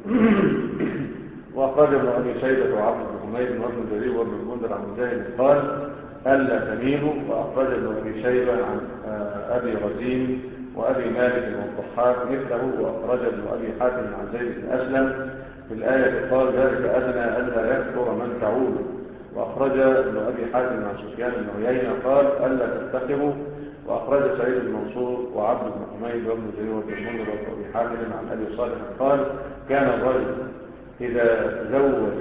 وأخرج ابن أبي شيبة وعبد بن حميد وابن جرير وابن المنذر عن مجاهد قال ألا تميلوا. وأخرج ابن أبي شيبة عن أبي رزين وأبي مالك والضحاك مثله. وأخرج ابن أبي حاتم عن زيد بن أسلم في الآية قال ذلك أدنى ألا يكثر من تعول. وأخرج ابن أبي حاتم عن سفيان بن عيينة قال ألا تفتخروا. وأخرج سعيد بن منصور وعبد بن حميد وابن جرير وابن المنذر وابن أبي حاتم عن أبي صالح قال كان الرجل إذا زوج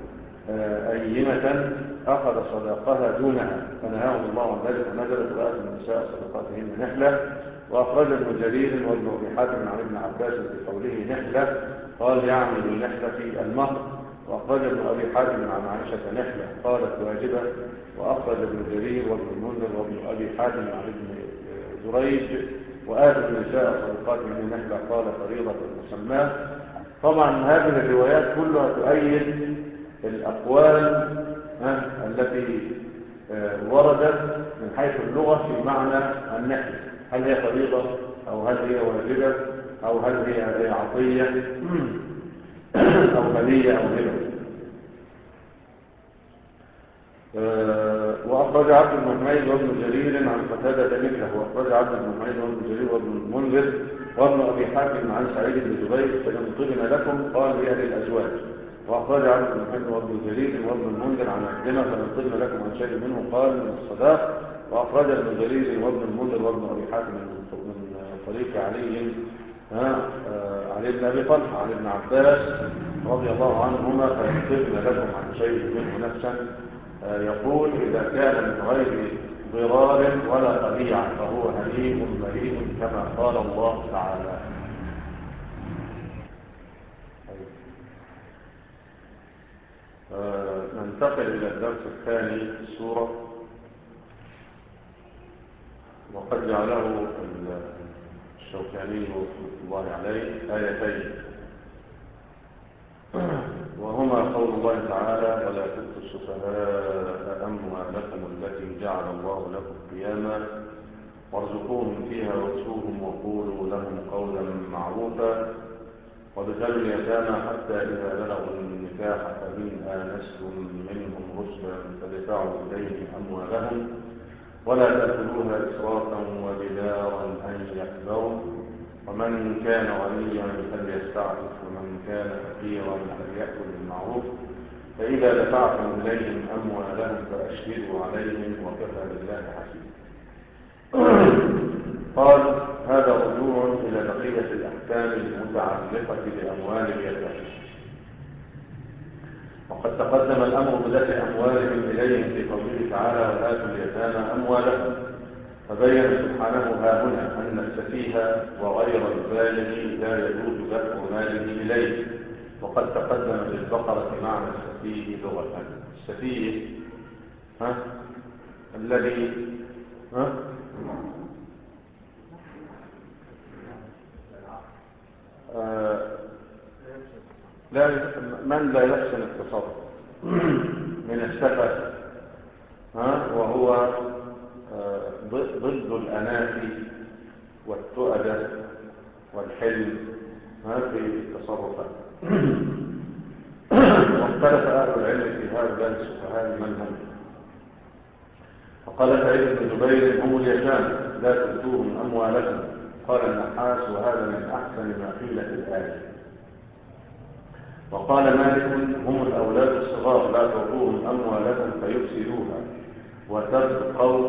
أيمة أخذ صداقها دونها فنهاهم الله عن ذلك ونزلت وآتوا النساء صدقاتهن نحلة. وأخرج ابن جرير وابن أبي حاتم عن ابن عباس في قوله نحلة قال يعني بالنحلة المهر. وأخرج ابن أبي حاتم عن عائشة نحلة قالت واجبة. وأخرج ابن جرير وابن المنذر وابن أبي حاتم عن ابن جريج وآتوا النساء صدقاتهن نحلة قال فريضة المسماه. طبعا هذه الروايات كلها تؤيد الأقوال التي وردت من حيث اللغة في معنى النحل، هل هي فريضة أو هل هي واجبة أو هل هي عطية أو هدية أو هبة. وأخرج عبد بن حميد وابن جرير عن قتادة مثله. وأخرج عبد بن حميد وابن جرير وابن المنذر وابن أبي حاتم عن سعيد بن جبير فإن طبن لكم قال هي للأزواج. وأخرج عبد بن حميد وابن جرير وابن المنذر عن عكرمة فإن طبن لكم عن شيء منه قال من الصداق. وأخرج ابن جرير وابن المنذر وابن أبي حاتم من طريق علي علي ابن أبي طلحة عن ابن عباس رضي الله عنهما: فيخبرن لكم عن شيء منه نفسا يقول: إذا كان من غير ضرار ولا قليع فهو هنيء مريء كما قال الله تعالى. ننتقل إلى الدرس الثاني في السورة، وقد جعله الشوكاني رحمة الله عليه آيتين، وهما قول الله تعالى: ولا تؤتوا السفهاء أموالكم التي جعل الله لكم قياما وارزقوهم فيها واكسوهم وقولوا لهم قولا معروفا وابتلوا اليتامى حتى إذا بلغوا النكاح فإن آنستم منهم رشدا فادفعوا إليهم أموالهم ولا تأكلوها إسرافا وبدارا أن يكبروا ومن كان غنيا فليستعفف ومن كان فقيرا فليأكل بالمعروف فإذا دفعتم إليهم أموالهم فأشهدوا عليهم وكفى بالله حسيبا. قال: هذا رجوع إلى بقية الأحكام المتعلقة بأموال اليتامى، وقد تقدم الأمر بدفع أموالهم إليهم في قوله تعالى: وآتوا اليتامى أموالهم، فبين سبحانه ها هنا أن السفيه وغير البالغ لا يجوز دفع ماله إليه، وقد تقدم في البقرة معنى السفيه لغة. السفيه ها الذي ها آه لا من لا يحسن التصرف من السفه، ها وهو آه ضد الأناة والتؤدة والحلم ها في التصرفات. واختلف أهل العلم في هؤلاء السفهاء من هم، فقال سعيد بن جبير: هم اليتامى لا تؤتوهم أموالكم. قال النحاس: وهذا من أحسن ما قيل في الآية. وقال مالك: هم الأولاد الصغار لا تعطوهم أموالكم فيفسدوها وتبقوا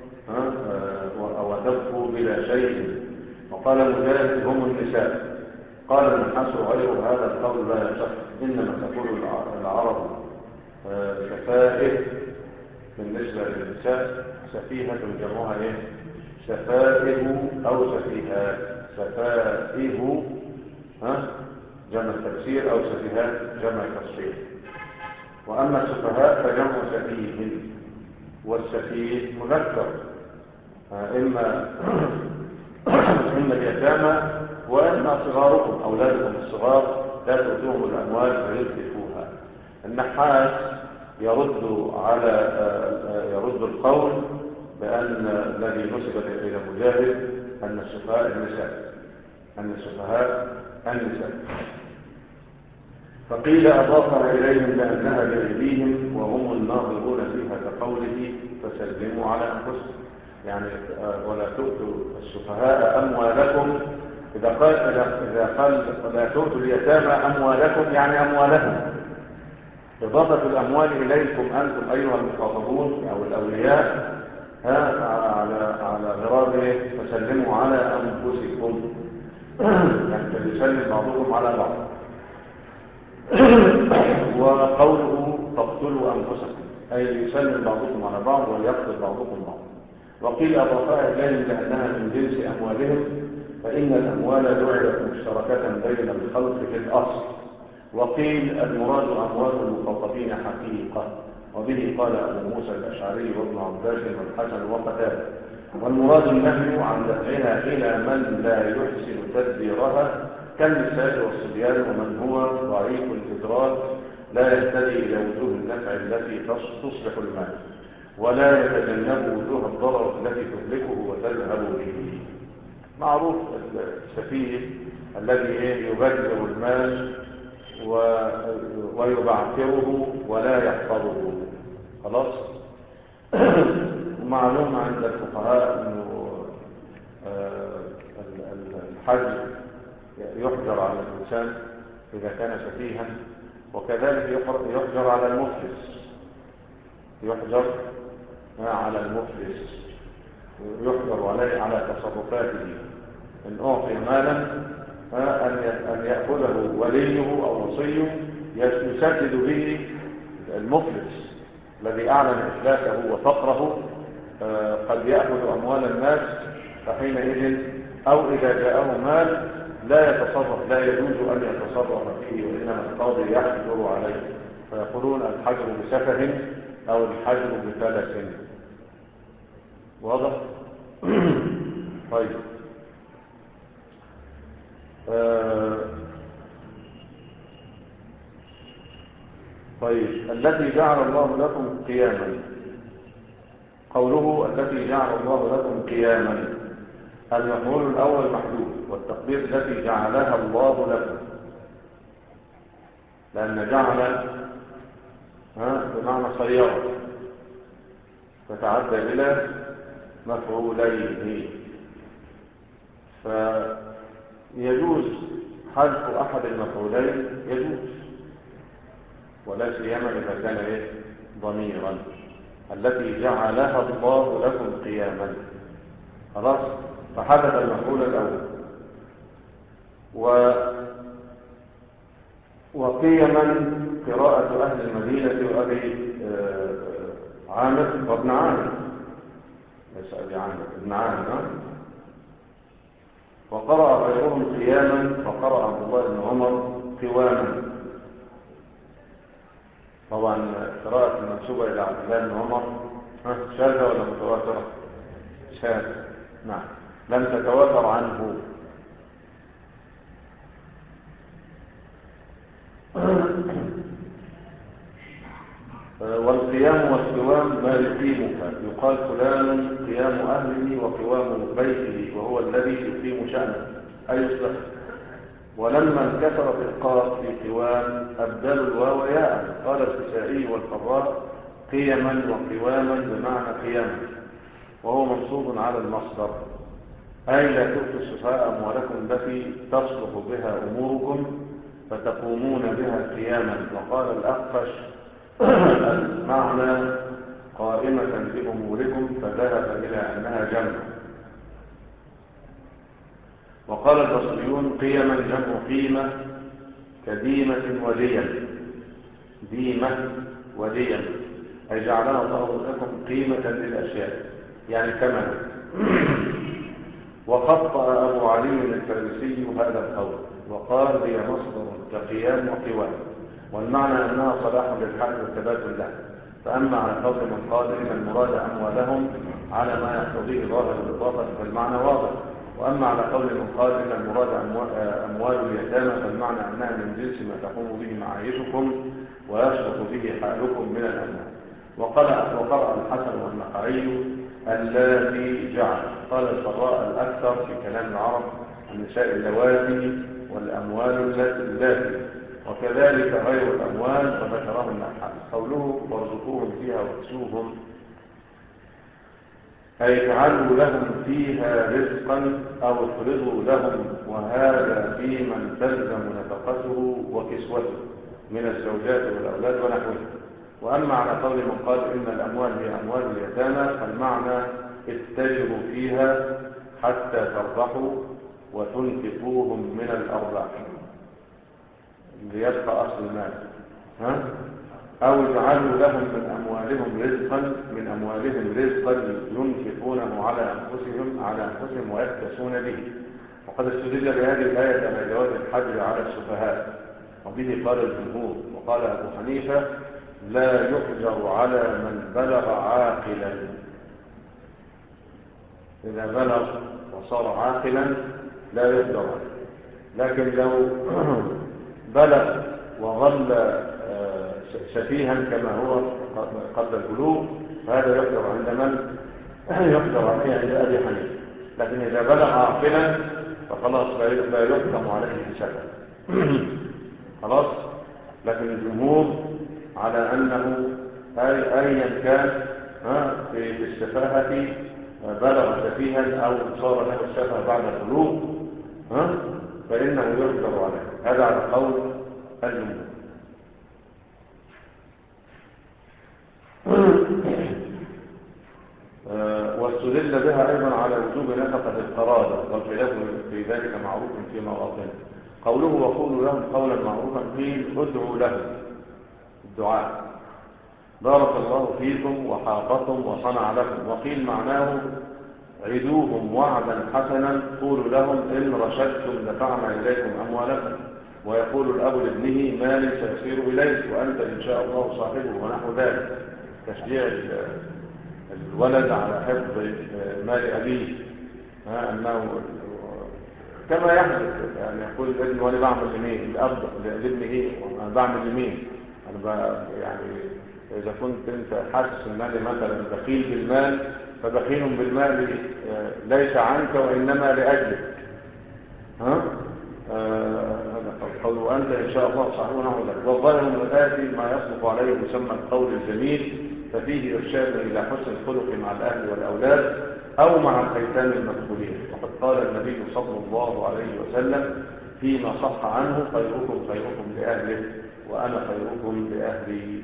وتبقوا بلا شيء. وقال مجاهد: هم النساء. قال النحاس: غير هذا القول لا يصح، إنما تقول العرب سفائه بالنسبة للنساء، سفيهة جمعها إيه؟ سفائه أو سفيهات. سفائه ها جمع تفسير، أو سفيهات جمع تصحيح. وأما السفهاء فجمع سفيه، والسفيه مذكر، إما إما اليتامى وإما صغاركم أولادكم الصغار لا تؤتوهم الأموال فيتلفوها. النحاس يرد على يرد القول بأن الذي نسب إلى مجاهد أن السفهاء النساء أن السفهاء النساء فقيل أضافها إليهم لأنها بأيديهم وهم الناظرون فيها كقوله: فسلموا على أنفسهم. يعني ولا تؤتوا السفهاء أموالكم، إذا قال إذا قال ولا تؤتوا اليتامى أموالكم يعني أموالهم، إضافة الأموال إليكم أنتم أيها المخاطبون أو الأولياء ها على على غرار فسلموا على أنفسكم، يعني فليسلم بعضكم على بعض. وقوله فاقتلوا أنفسكم أي يسلم بعضكم على بعض وليقتل بعضكم بعض. وقيل أضافها إليهم لأنها من جنس أموالهم، فإن الأموال جعلت مشتركة بين الخلق في الأصل. وقيل المراد أموال المخاطبين حقيقة، وبه قال أبو موسى الأشعري وابن عباس والحسن وقتاده. والمراد النهي عن دفعها إلى من لا يحسن تدبيرها كالنساء والصبيان ومن هو ضعيف الإدراك لا يهتدي إلى وجوه النفع التي تصلح المال ولا يتجنب وجوه الضرر التي تهلكه وتذهب به. معروف السفيه الذي يبذر المال ويبعثره ولا يحفظه. خلاص. ومعلوم عند الفقهاء أنه الحج يحجر على الإنسان إذا كان سفيها، وكذلك يحجر على المفلس يحجر على المفلس يحجر عليه على تصرفاته. إن أعطي مالا أن له وليه أو وصيه يسدد به المفلس الذي أعلن إفلاسه وفقره، قد يأخذ أموال الناس، فحينئذ أو إذا جاءه مال لا يتصرف، لا يجوز أن يتصرف فيه، وإنما القاضي يحجر عليه، فيقولون الحجر بسفه أو الحجر بفلس. واضح؟ طيب. آه طيب التي جعل الله لكم قياما، قوله التي جعل الله لكم قياما، المفعول الأول محذوف، والتقدير التي جعلها الله لكم، لأن جعل بمعنى صيرة تتعدى إلى مفعولين، فيجوز حذف أحد المفعولين، يجوز، ولا سيما إذا كان إيه؟ ضميرا. التي جعلها الله لكم قياما، خلاص، فحدث المفعول الأول. و وقيما قراءة أهل المدينة وأبي عامر وابن عامر، ليس أبي عامر، ابن عامر، وقرأ غيرهم قياما، وقرأ عبد الله بن عمر قواما. طبعا قراءة المنسوبة إلى عبد الله بن عمر شاذة ولا متواترة؟ شاذة، نعم، لم تتواتر عنه. والقيام والقوام ما يقيمك، يقال فلان قيام أهله وقوام بيته، وهو الذي يقيم شأنه أي يصلح. ولما انكسرت القاف في قوام أبدلوا الواو ياء، قال الكسائي والقراء قيما وقواما بمعنى قياما، وهو منصوب على المصدر، أي لا تؤتوا السفهاء أموالكم التي تصلح بها أموركم فتقومون بها قياما. وقال الأخفش المعنى قائمة بأموركم، فذهب إلى أنها جمع. وقال البصريون قيما جمع قيمة كديمة وديا، ديمة وديا، أي جعلها الله لكم قيمة للأشياء، يعني ثمنا. وخطأ أبو علي الفارسي هذا القول، وقال هي مصدر كقيام وقوام، والمعنى أنها صلاح للحال وثبات له. فأما على قول من قال إن المراد أموالهم على ما يقتضيه ظاهر الإضافة فالمعنى واضح. وأما على قول من قال إن المراد أموال اليتامى فالمعنى أنها من جنس ما تقوم به معايشكم ويصلح به حالكم من الأموال. وقرأ الحسن والنخعي اللاتي جعل. قال القراء الأكثر في كلام العرب النساء اللواتي والأموال اللاتي، وكذلك غير الأموال وذكرهم الحال. قوله وارزقوهم فيها واكسوهم، أي اجعلوا لهم فيها رزقا أو افرضوا لهم، وهذا في من تلزم نفقته وكسوته من الزوجات والأولاد ونحوه. وأما على قول من قال إن الأموال هي أموال اليتامى فالمعنى اتجروا فيها حتى تربحوا وتنفقوهم من الأرباح ليبقى أصل المال، ها؟ أو اجعلوا لهم من أموالهم رزقا من أموالهم رزقا ينفقونه على أنفسهم على أنفسهم ويكتسون به. وقد استدل بهذه الآية على جواز الحجر على السفهاء، وبه قال الجمهور. وقال أبو حنيفة لا يحجر على من بلغ عاقلا، إذا بلغ وصار عاقلا لا يحجر عليه، لكن لو بلغ وظل سفيها كما هو قبل البلوغ فهذا يحجر عند من يحجر عليه عند أبي حنيفة. لكن إذا بلغ عاقلا فخلاص لا يحكم عليه بسفه خلاص. لكن الجمهور على أنه أيا كان في السفاهة بلغ سفيها أو صار له السفه بعد البلوغ فإنه يحجر عليه. هذا على قول الجمهور. واستدل بها أيضا على وجوب نفقة القرابة، والخلاف في ذلك معروف في مواطنه. قوله وقولوا لهم قولا معروفا قيل ادعوا لهم الدعاء بارك الله فيكم وحافظكم وصنع لكم. وقيل معناه عدوهم وعدا حسنا قولوا لهم إن رشدتم دفعنا إليكم أموالكم. ويقول الأب لابنه مالي سيصير إليك وأنت إن شاء الله صاحبه ونحو ذلك. تشجيع الولد على حفظ مال أبيه أنه كما يحدث يعني يقول الابن وانا بعمل لمين الأب لابنه وانا بعمل لمين أنا يعني إذا كنت أنت حاسس أنني مثلا بخيل بالمال فبخيل بالمال ليس عنك وإنما لأجلك ها هذا قول وأنت إن شاء الله صاحبه نحو ذلك. والظاهر من الآية ما يصدق عليه يسمى القول الجميل ففيه إرشاد إلى حسن الخلق مع الأهل والأولاد أو مع الأيتام المدخولين. وقد قال النبي صلى الله عليه وسلم فيما صح عنه خيركم خيركم لأهله وأنا خيركم لأهلي.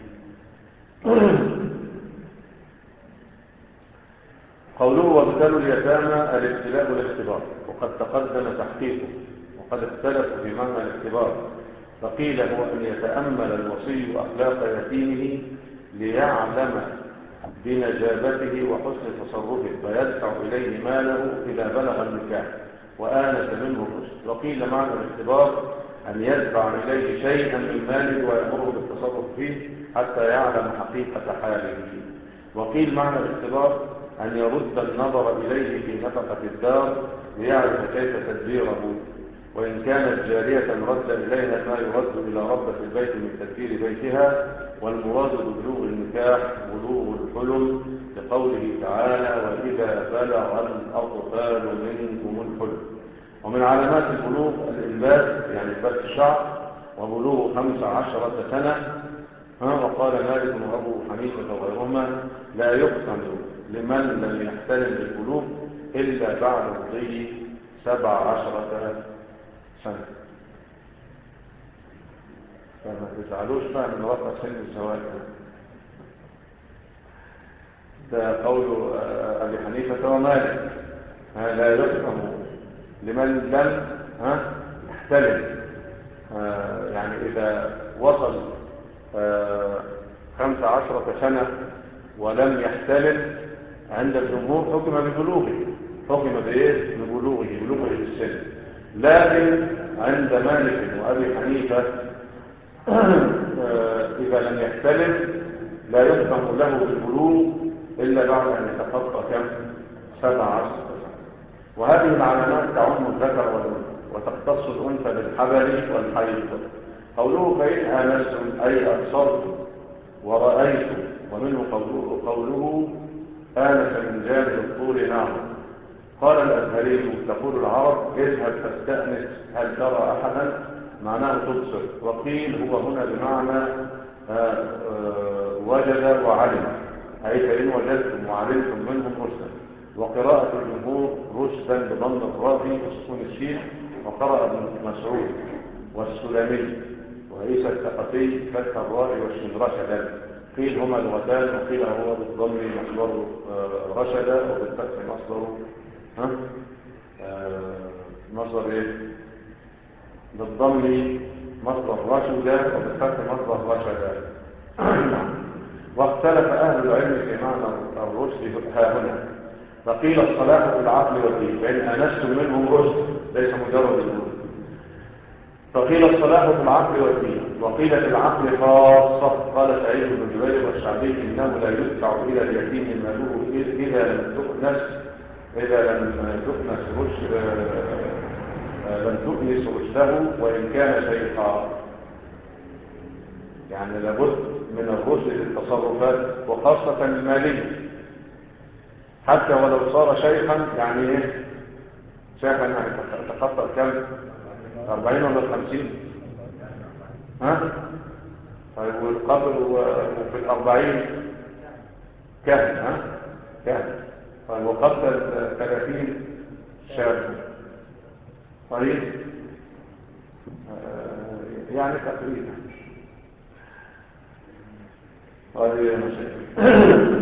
قوله وابتلوا اليتامى الابتلاء والاختبار وقد تقدم تحقيقه وقد اختلفوا في معنى الاختبار فقيل هو أن يتأمل الوصي أخلاق يتيمه ليعلم بنجابته وحسن تصرفه فيدفع إليه ماله إذا بلغ النكاح وآنس منه الرشد. وقيل معنى الاختبار أن يدفع إليه شيئا من ماله ويأمره بالتصرف فيه حتى يعلم حقيقة حاله. وقيل معنى الاختبار أن يرد النظر إليه في نفقة الدار ليعرف كيف تدبيره وإن كانت جارية رد إليها ما يرد إلى ربة البيت من تدبير بيتها. والمراد ببلوغ النكاح بلوغ الحلم لقوله تعالى وإذا بلغ الأطفال منكم الحلم. ومن علامات البلوغ الإنبات يعني إنبات الشعر وبلوغ خمس عشرة سنة. وقال مالك وأبو حنيفة وغيرهما لا يحكم لمن لم يحتلم بالبلوغ إلا بعد مضي سبع عشرة سنة. فما تزعلوش بقى من رفع سن الزواج ده قول أبي حنيفة ومالك لا يحكم لمن لم يحتلم يعني إذا وصل خمس عشرة سنة ولم يحتلم عند الجمهور حكم ببلوغه حكم بإيه؟ ببلوغه بلوغه السن. لكن عند مالك وأبي حنيفة إذا لم يحتلم لا يحكم له بالبلوغ إلا بعد أن يتخطى كم سبع عشر سنة. وهذه العلامات تعم الذكر والأنثى وتختص الأنثى بالحبل والحيض. قوله فإن آنستم أي أبصرتم ورأيتم ومنه قوله, قوله آنس من جانب الطول نار. قال الأزهري تقول العرب اذهب تستأنس هل ترى أحدا معناه تبصر. وقيل هو هنا بمعنى آآ آآ وجد وعلم أي فإن وجدتم وعلمتم منهم رشدا. وقراءة الجمهور رشدا بضم الراء وسكون الشين. وقرأ ابن مسعود والسلمي وعيسى الثقفي فتح الراء والشين رشدا. قيل هما لغتان وقيل هو بالضم مصدر رشدا وبالفتح مصدر ها مصدر ايه بالضم مصدر رشدا وبالفتح مصدر رشدا. واختلف أهل العلم في معنى الرشد ها هنا فقيل الصلاح في العقل والدين فإن آنستم منهم رشد ليس مجرد البلوغ. فقيل الصلاح في العقل والدين وقيل في العقل خاصة. قال سعيد بن جبير والشعبي إنه لا يدفع إلى اليتيم ماله إذا لم تؤنس إذا لم تؤنس رشد لم تؤنس رشده وإن كان شيخا. يعني لابد من الرشد للتصرفات وخاصة المالية حتى ولو صار شيخا. يعني ايه شيخا؟ يعني تخطى كم أربعين ولا خمسين ها طيب والقبر وفي الأربعين كهن ها كهن طيب وقبل الثلاثين شاب طيب آه يعني تقريبا هذه يا مشاكل.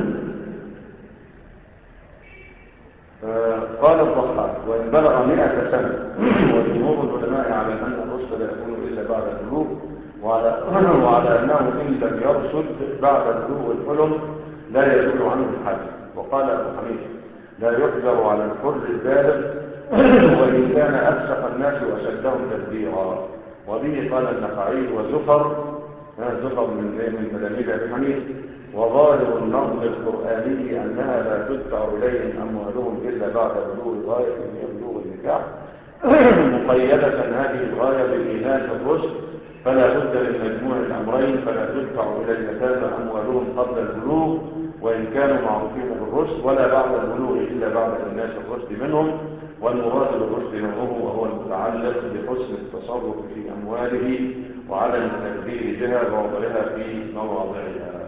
قال الضحاك وإن بلغ مئة سنة وجمهور العلماء على أن الرشد فلا يكون إلا بعد البلوغ، وعلى, وعلى أنه إن لم يرشد بعد بلوغ الحلم لا يزول عنه الحد. وقال أبو حنيفة لا يحجر على الحر البالغ وإن كان أفسق الناس وأشدهم تدبيرا. وبه قال النخعي وزفر زفر من من تلاميذ أبي حنيفة وظاهر النظم القرآني أنها لا تدفع إليهم أموالهم إلا بعد بلوغ غاية من بلوغ النكاح، مقيدة هذه الغاية بالإيناس الرشد، فلا بد من مجموع الأمرين، فلا تدفع إلى اليتامى أموالهم قبل البلوغ وإن كانوا معروفين بالرشد، ولا بعد البلوغ إلا بعد إيناس الرشد منهم. والمراد بالرشد نوعه وهو المتعلق بحسن التصرف في أمواله وعدم التبذير بها ووضعها في مواضعها.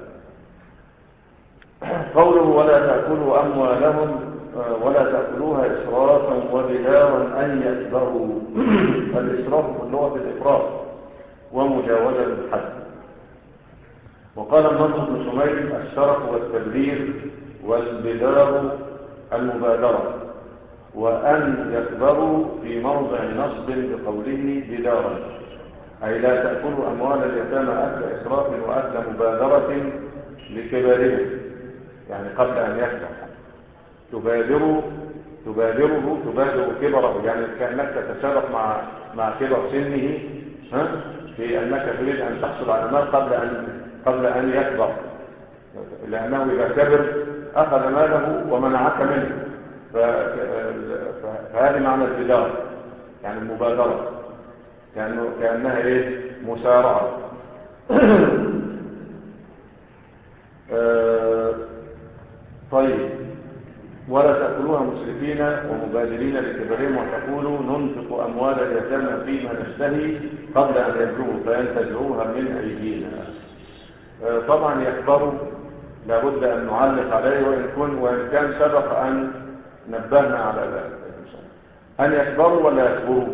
قوله ولا تأكلوا أموالهم ولا تأكلوها إسرافا وبدارا أن يكبروا. الإسراف في اللغة الإفراط ومجاوزة الحد. وقال النضر بن شميل الشرف والتبذير والبدار المبادرة، وأن يكبروا في موضع نصب بقوله بدارا، أي لا تأكلوا أموال اليتامى أكل إسراف وأكل مبادرة لكبارهم، يعني قبل أن يكبر تبادروا تبادره تبادر كبره، يعني كأنك تتسابق مع مع كبر سنه ها في أنك تريد أن تحصل على مال قبل أن قبل أن يكبر، لأنه إذا كبر أخذ ماله ومنعك منه. فهذه معنى البدار، يعني المبادرة، كأنه كأنها إيه مسارعة. طيب ولا تأكلوها مسرفين ومبادرين لكبرهم وتقولوا ننفق أموال اليتامى فيما نشتهي قبل أن يبلغوا فينتزعوها من أيدينا. طبعا يكبروا لابد أن نعلق عليه وإن, كن وإن كان سبق أن نبهنا على ذلك. أن يكبروا ولا يكبروا؟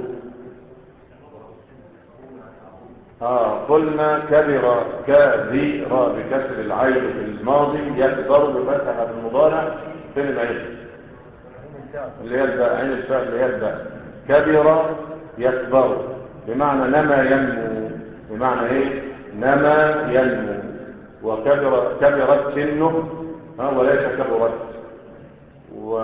آه قلنا كبر كبر بكسر العين في الماضي، يكبر بفتحها في المضارع فين العين اللي هي الباء، عين الفاء اللي هي الباء. كبر يكبر بمعنى نما ينمو، بمعنى ايه نما ينمو. وكبر كبرت سنه ها وليس كبرت. و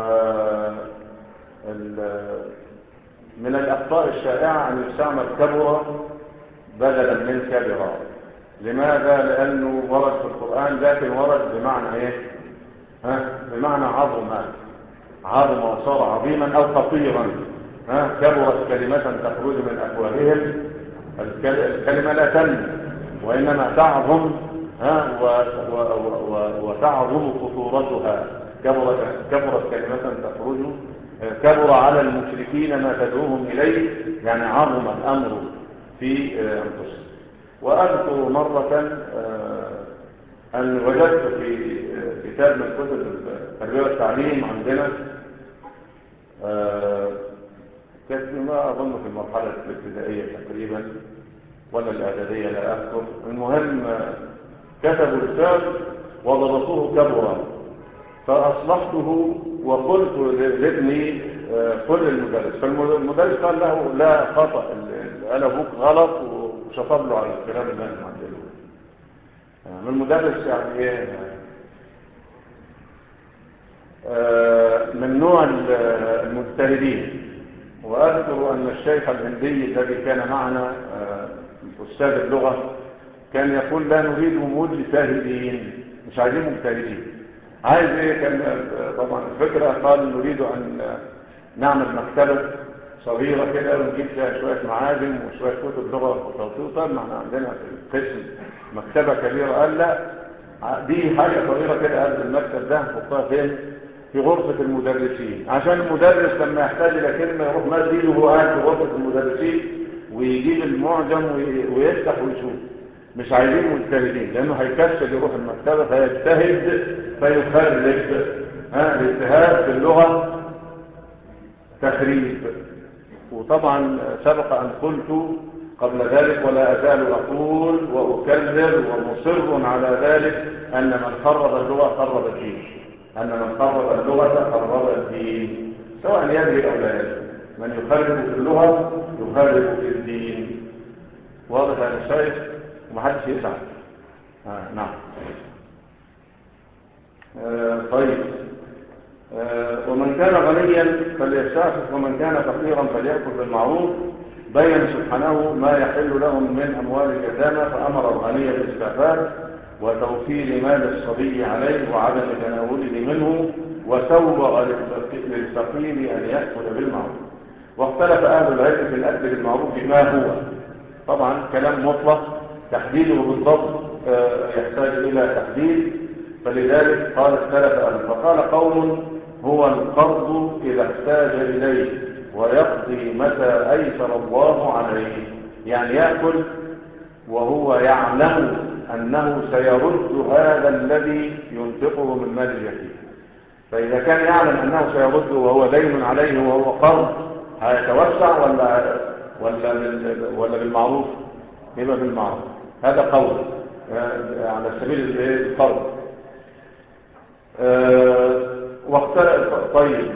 من الأخطاء الشائعة أن يستعمل كبر بدلا من كبر. لماذا؟ لأنه ورد في القرآن لكن ورد بمعنى ايه ها بمعنى عظم عظم وصار عظيما أو خطيرا. ها كبرت كلمة تخرج من أفواههم، الكلمة لا تنمو وإنما تعظم ها و و و وتعظم خطورتها. كبرت كبرت كلمة تخرج، كبر على المشركين ما تدعوهم إليه، يعني عظم الأمر في أنفسهم. وأذكر مرة أن وجدت في كتاب من كتب التربية والتعليم عندنا كانت ما أظن في المرحلة الابتدائية تقريبا ولا الإعدادية لا أذكر، المهم كتبوا الفعل وضبطوه كبرا، فأصلحته وقلت لابني قل المدرس، فالمدرس قال له لا خطأ، قال أبوك غلط وشطب له على الكلام اللي أنا معدله. من المدرس يعني ايه من نوع المجتهدين. وأذكر أن الشيخ الهندي الذي كان معنا أستاذ اللغة كان يقول لا نريد مجتهدين، مش عايزين مجتهدين. عايز ايه؟ كان طبعا الفكرة قال نريد أن نعمل مكتبة صغيرة كده ونجيب فيها شوية معاجم وشوية كتب لغة وخطاطية. طيب ما احنا عندنا في القسم مكتبة كبيرة. قال لا، دي حاجة صغيرة كده قبل المكتب ده نحطها فين؟ في غرفة المدرسين، عشان المدرس لما يحتاج إلى كلمة يروح مد ايده وهو قاعد في غرفة المدرسين ويجيب المعجم ويفتح ويشوف. مش عايزين مجتهدين لأنه هيكسل يروح المكتبة فيجتهد فيخرب. ها الاجتهاد في اللغة تخريب. وطبعا سبق أن قلت قبل ذلك ولا أزال أقول وأكرر ومصر على ذلك أن من خرب اللغة خرب الدين، أن من خرب اللغة خرب الدين، سواء يدري أو لا يدري. من يخرب في اللغة يخرب في الدين. المسائل ومحدش يسعى. آه نعم. آه طيب. آه ومن كان غنيا فليستعفف ومن كان فقيرا فليأكل بالمعروف. بين سبحانه ما يحل لهم من أموال اليتامى، فأمر الغني بالاستعفاف وتوفير مال الصبي عليه وعدم تناوله منه، وسوغ للفقير أن يأكل بالمعروف. واختلف أهل العلم في الأكل بالمعروف ما هو. طبعا كلام مطلق، تحديده بالضبط يحتاج إلى تحديد، فلذلك قال اختلف أهل. فقال قوم هو القرض إذا احتاج إليه ويقضي متى أيسر الله عليه، يعني يأكل وهو يعلم أنه سيرد هذا الذي ينفقه من مال اليتيم. فإذا كان يعلم أنه سيرد وهو دين عليه وهو قرض، هيتوسع ولا ولا ولا بالمعروف؟ يبقى بالمعروف. هذا قول على سبيل القرض. واختلف. طيب.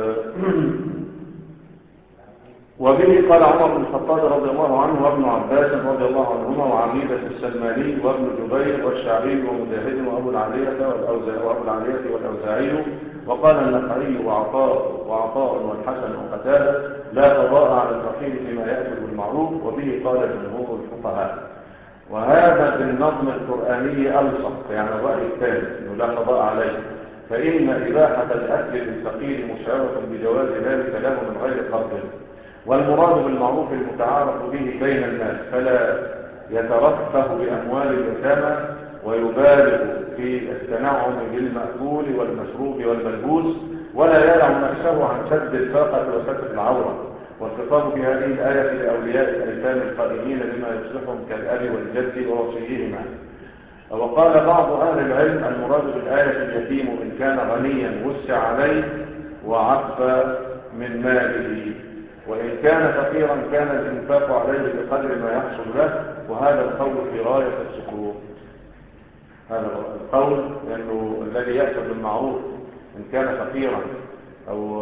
وبه قال عمر بن الخطاب رضي الله عنه وابن عباس رضي الله عنهما وعبيدة السلماني وابن جبير والشعبي ومجاهد وابو العالية وابو العالية والأوزاعي. وقال النخعي وعطاء وعطاء والحسن وقتادة لا قضاء على الفقير فيما يأكل بالمعروف. وبه قال جمهور الفقهاء. وهذا بالنظم القرآني ألصق، يعني الرأي الثاني انه لا قضاء عليه، فإن إباحة الأكل للفقير مشعرة بجواز ذلك له من غير قرض، والمراد بالمعروف المتعارف به بين الناس، فلا يترفه بأموال اليتامى ويبالغ في التنعم بالمأكول والمشروب والملبوس، ولا يدع نفسه عن سد الفاقة وستر العورة. والخطاب في هذه الآية لأولياء الأيتام القائمين بما يصلحهم كالأب والجد ووصيهما. وقال بعض أهل العلم المراد بالآية اليتيم إن كان غنيا وسع عليه وعفى من ماله، وإن كان فقيرا كان الإنفاق عليه بقدر ما يحصل له. وهذا القول في غاية السكوت. هذا القول أنه الذي يأكل بالمعروف إن كان فقيرا أو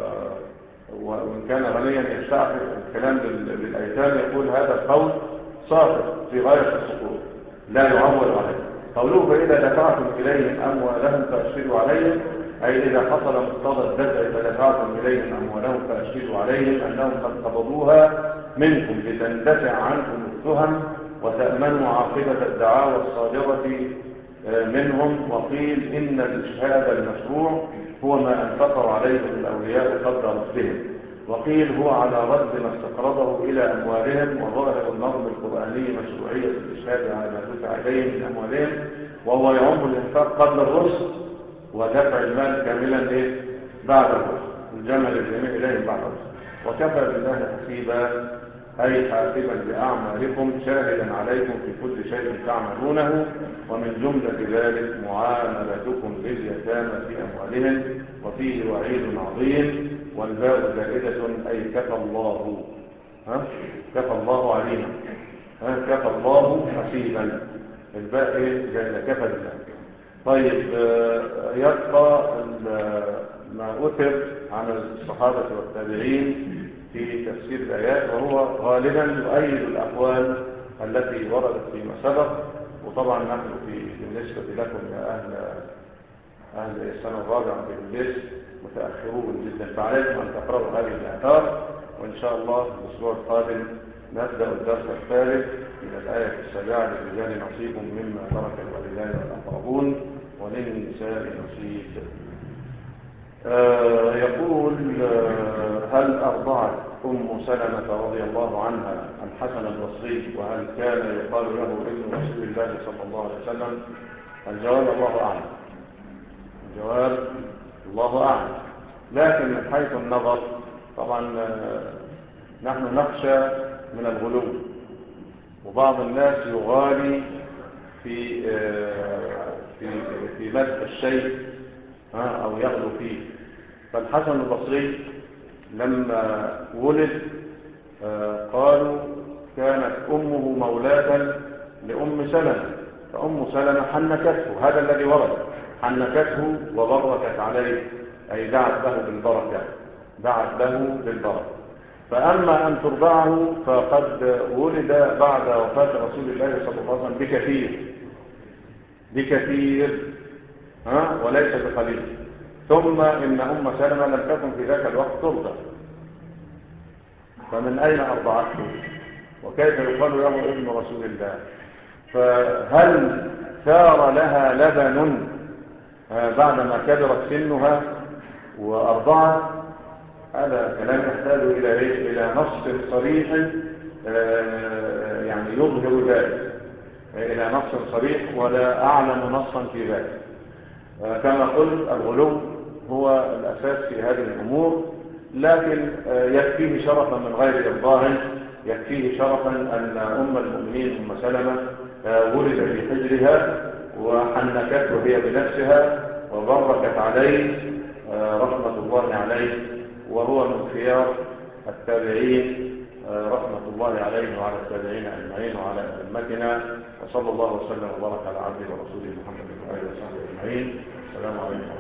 وإن كان غنيا يستعفف الكلام للأيتام، يقول هذا القول صافر في غاية السكوت لا يعول عليه. قوله فإذا دفعتم إليهم أموالهم فأشهدوا عليهم، أي إذا حصل مقتضى الدفع فدفعتم إليهم أموالهم فأشهدوا عليهم أنهم قد قبضوها منكم لتندفع عنكم التهم وتأمنوا عاقبة الدعاوى الصادرة منهم. وقيل إن الإشهاد المشروع هو ما أنفقوا عليهم الأولياء قبل رفضهم، وقيل هو على رد ما استقرضه إلى أموالهم. وظاهر النظم القرآني مشروعية الإشهاد على ما دفع إليهم من أموالهم، وهو يعم الإنفاق قبل الرسل ودفع المال كاملا إيه؟ بعد الرسل، الجمع للجميع إليهم بعد الرسل. وكفى بالله حسيبا، أي حاسبا لأعمالكم شاهدا عليكم في كل شيء تعملونه، ومن جملة ذلك معاملتكم باليتامى في أموالهم. وفيه وعيد عظيم، والباء زائدة أي كفى الله، ها؟ كفى الله عليما، ها؟ كفى الله حسيبا، الباء زائدة كفى بالله. طيب. يبقى ما أثر عن الصحابة والتابعين في تفسير الآيات، وهو غالبا يؤيد الأقوال التي وردت فيما سبق. وطبعا نحن في بالنسبة لكم يا أهل أهل السنة الرابعة في البيت متأخرون جدا، فعليكم أن تقرأوا هذه الآثار. وإن شاء الله الأسبوع القادم نبدأ الدرس الثالث من الآية السابعة: للرجال نصيب مما ترك الوالدان والأقربون وللنساء نصيب. آه يقول آه هل أرضعت أم سلمة رضي الله عنها الحسن البصري، وهل كان يقال له ابن رسول الله صلى الله عليه وسلم؟ الجواب الله أعلم. الجواب الله أعلم. لكن من حيث النظر طبعا آه نحن نخشى من الغلو، وبعض الناس يغالي في آه في في مدح الشيء أو يغلو فيه. فالحسن البصري لما ولد قالوا كانت أمه مولاة لأم سلمة، فأم سلمة حنكته، هذا الذي ورد، حنكته وبركت عليه، أي دعت له بالبركة، دعت له بالبركة. فأما أن ترضعه فقد ولد بعد وفاة رسول الله صلى الله عليه وسلم بكثير بكثير ها وليس بقليل. ثم إن أم سلمة لم تكن في ذاك الوقت ترضع، فمن أين أرضعته وكيف يقال له ابن رسول الله؟ فهل ثار لها لبن بعدما كبرت سنها وأرضعت؟ هذا كلام يحتاج إلى إيه؟ إلى نص صريح يعني يظهر ذلك، إلى نص صريح، ولا أعلم نصا في ذلك. كما قلت الغلو هو الأساس في هذه الأمور، لكن يكفيه شرفا من غير إرضاء، يكفيه شرفا أن أم المؤمنين أم سلمة ولد في حجرها وحنكته هي بنفسها وبركت عليه رحمة الله عليه، وهو من خيار التابعين رحمة الله عليه وعلى التابعين أجمعين وعلى أئمتنا. وصلى الله وسلم وبارك على عبده ورسوله محمد وآله وصحبه أجمعين. السلام عليكم.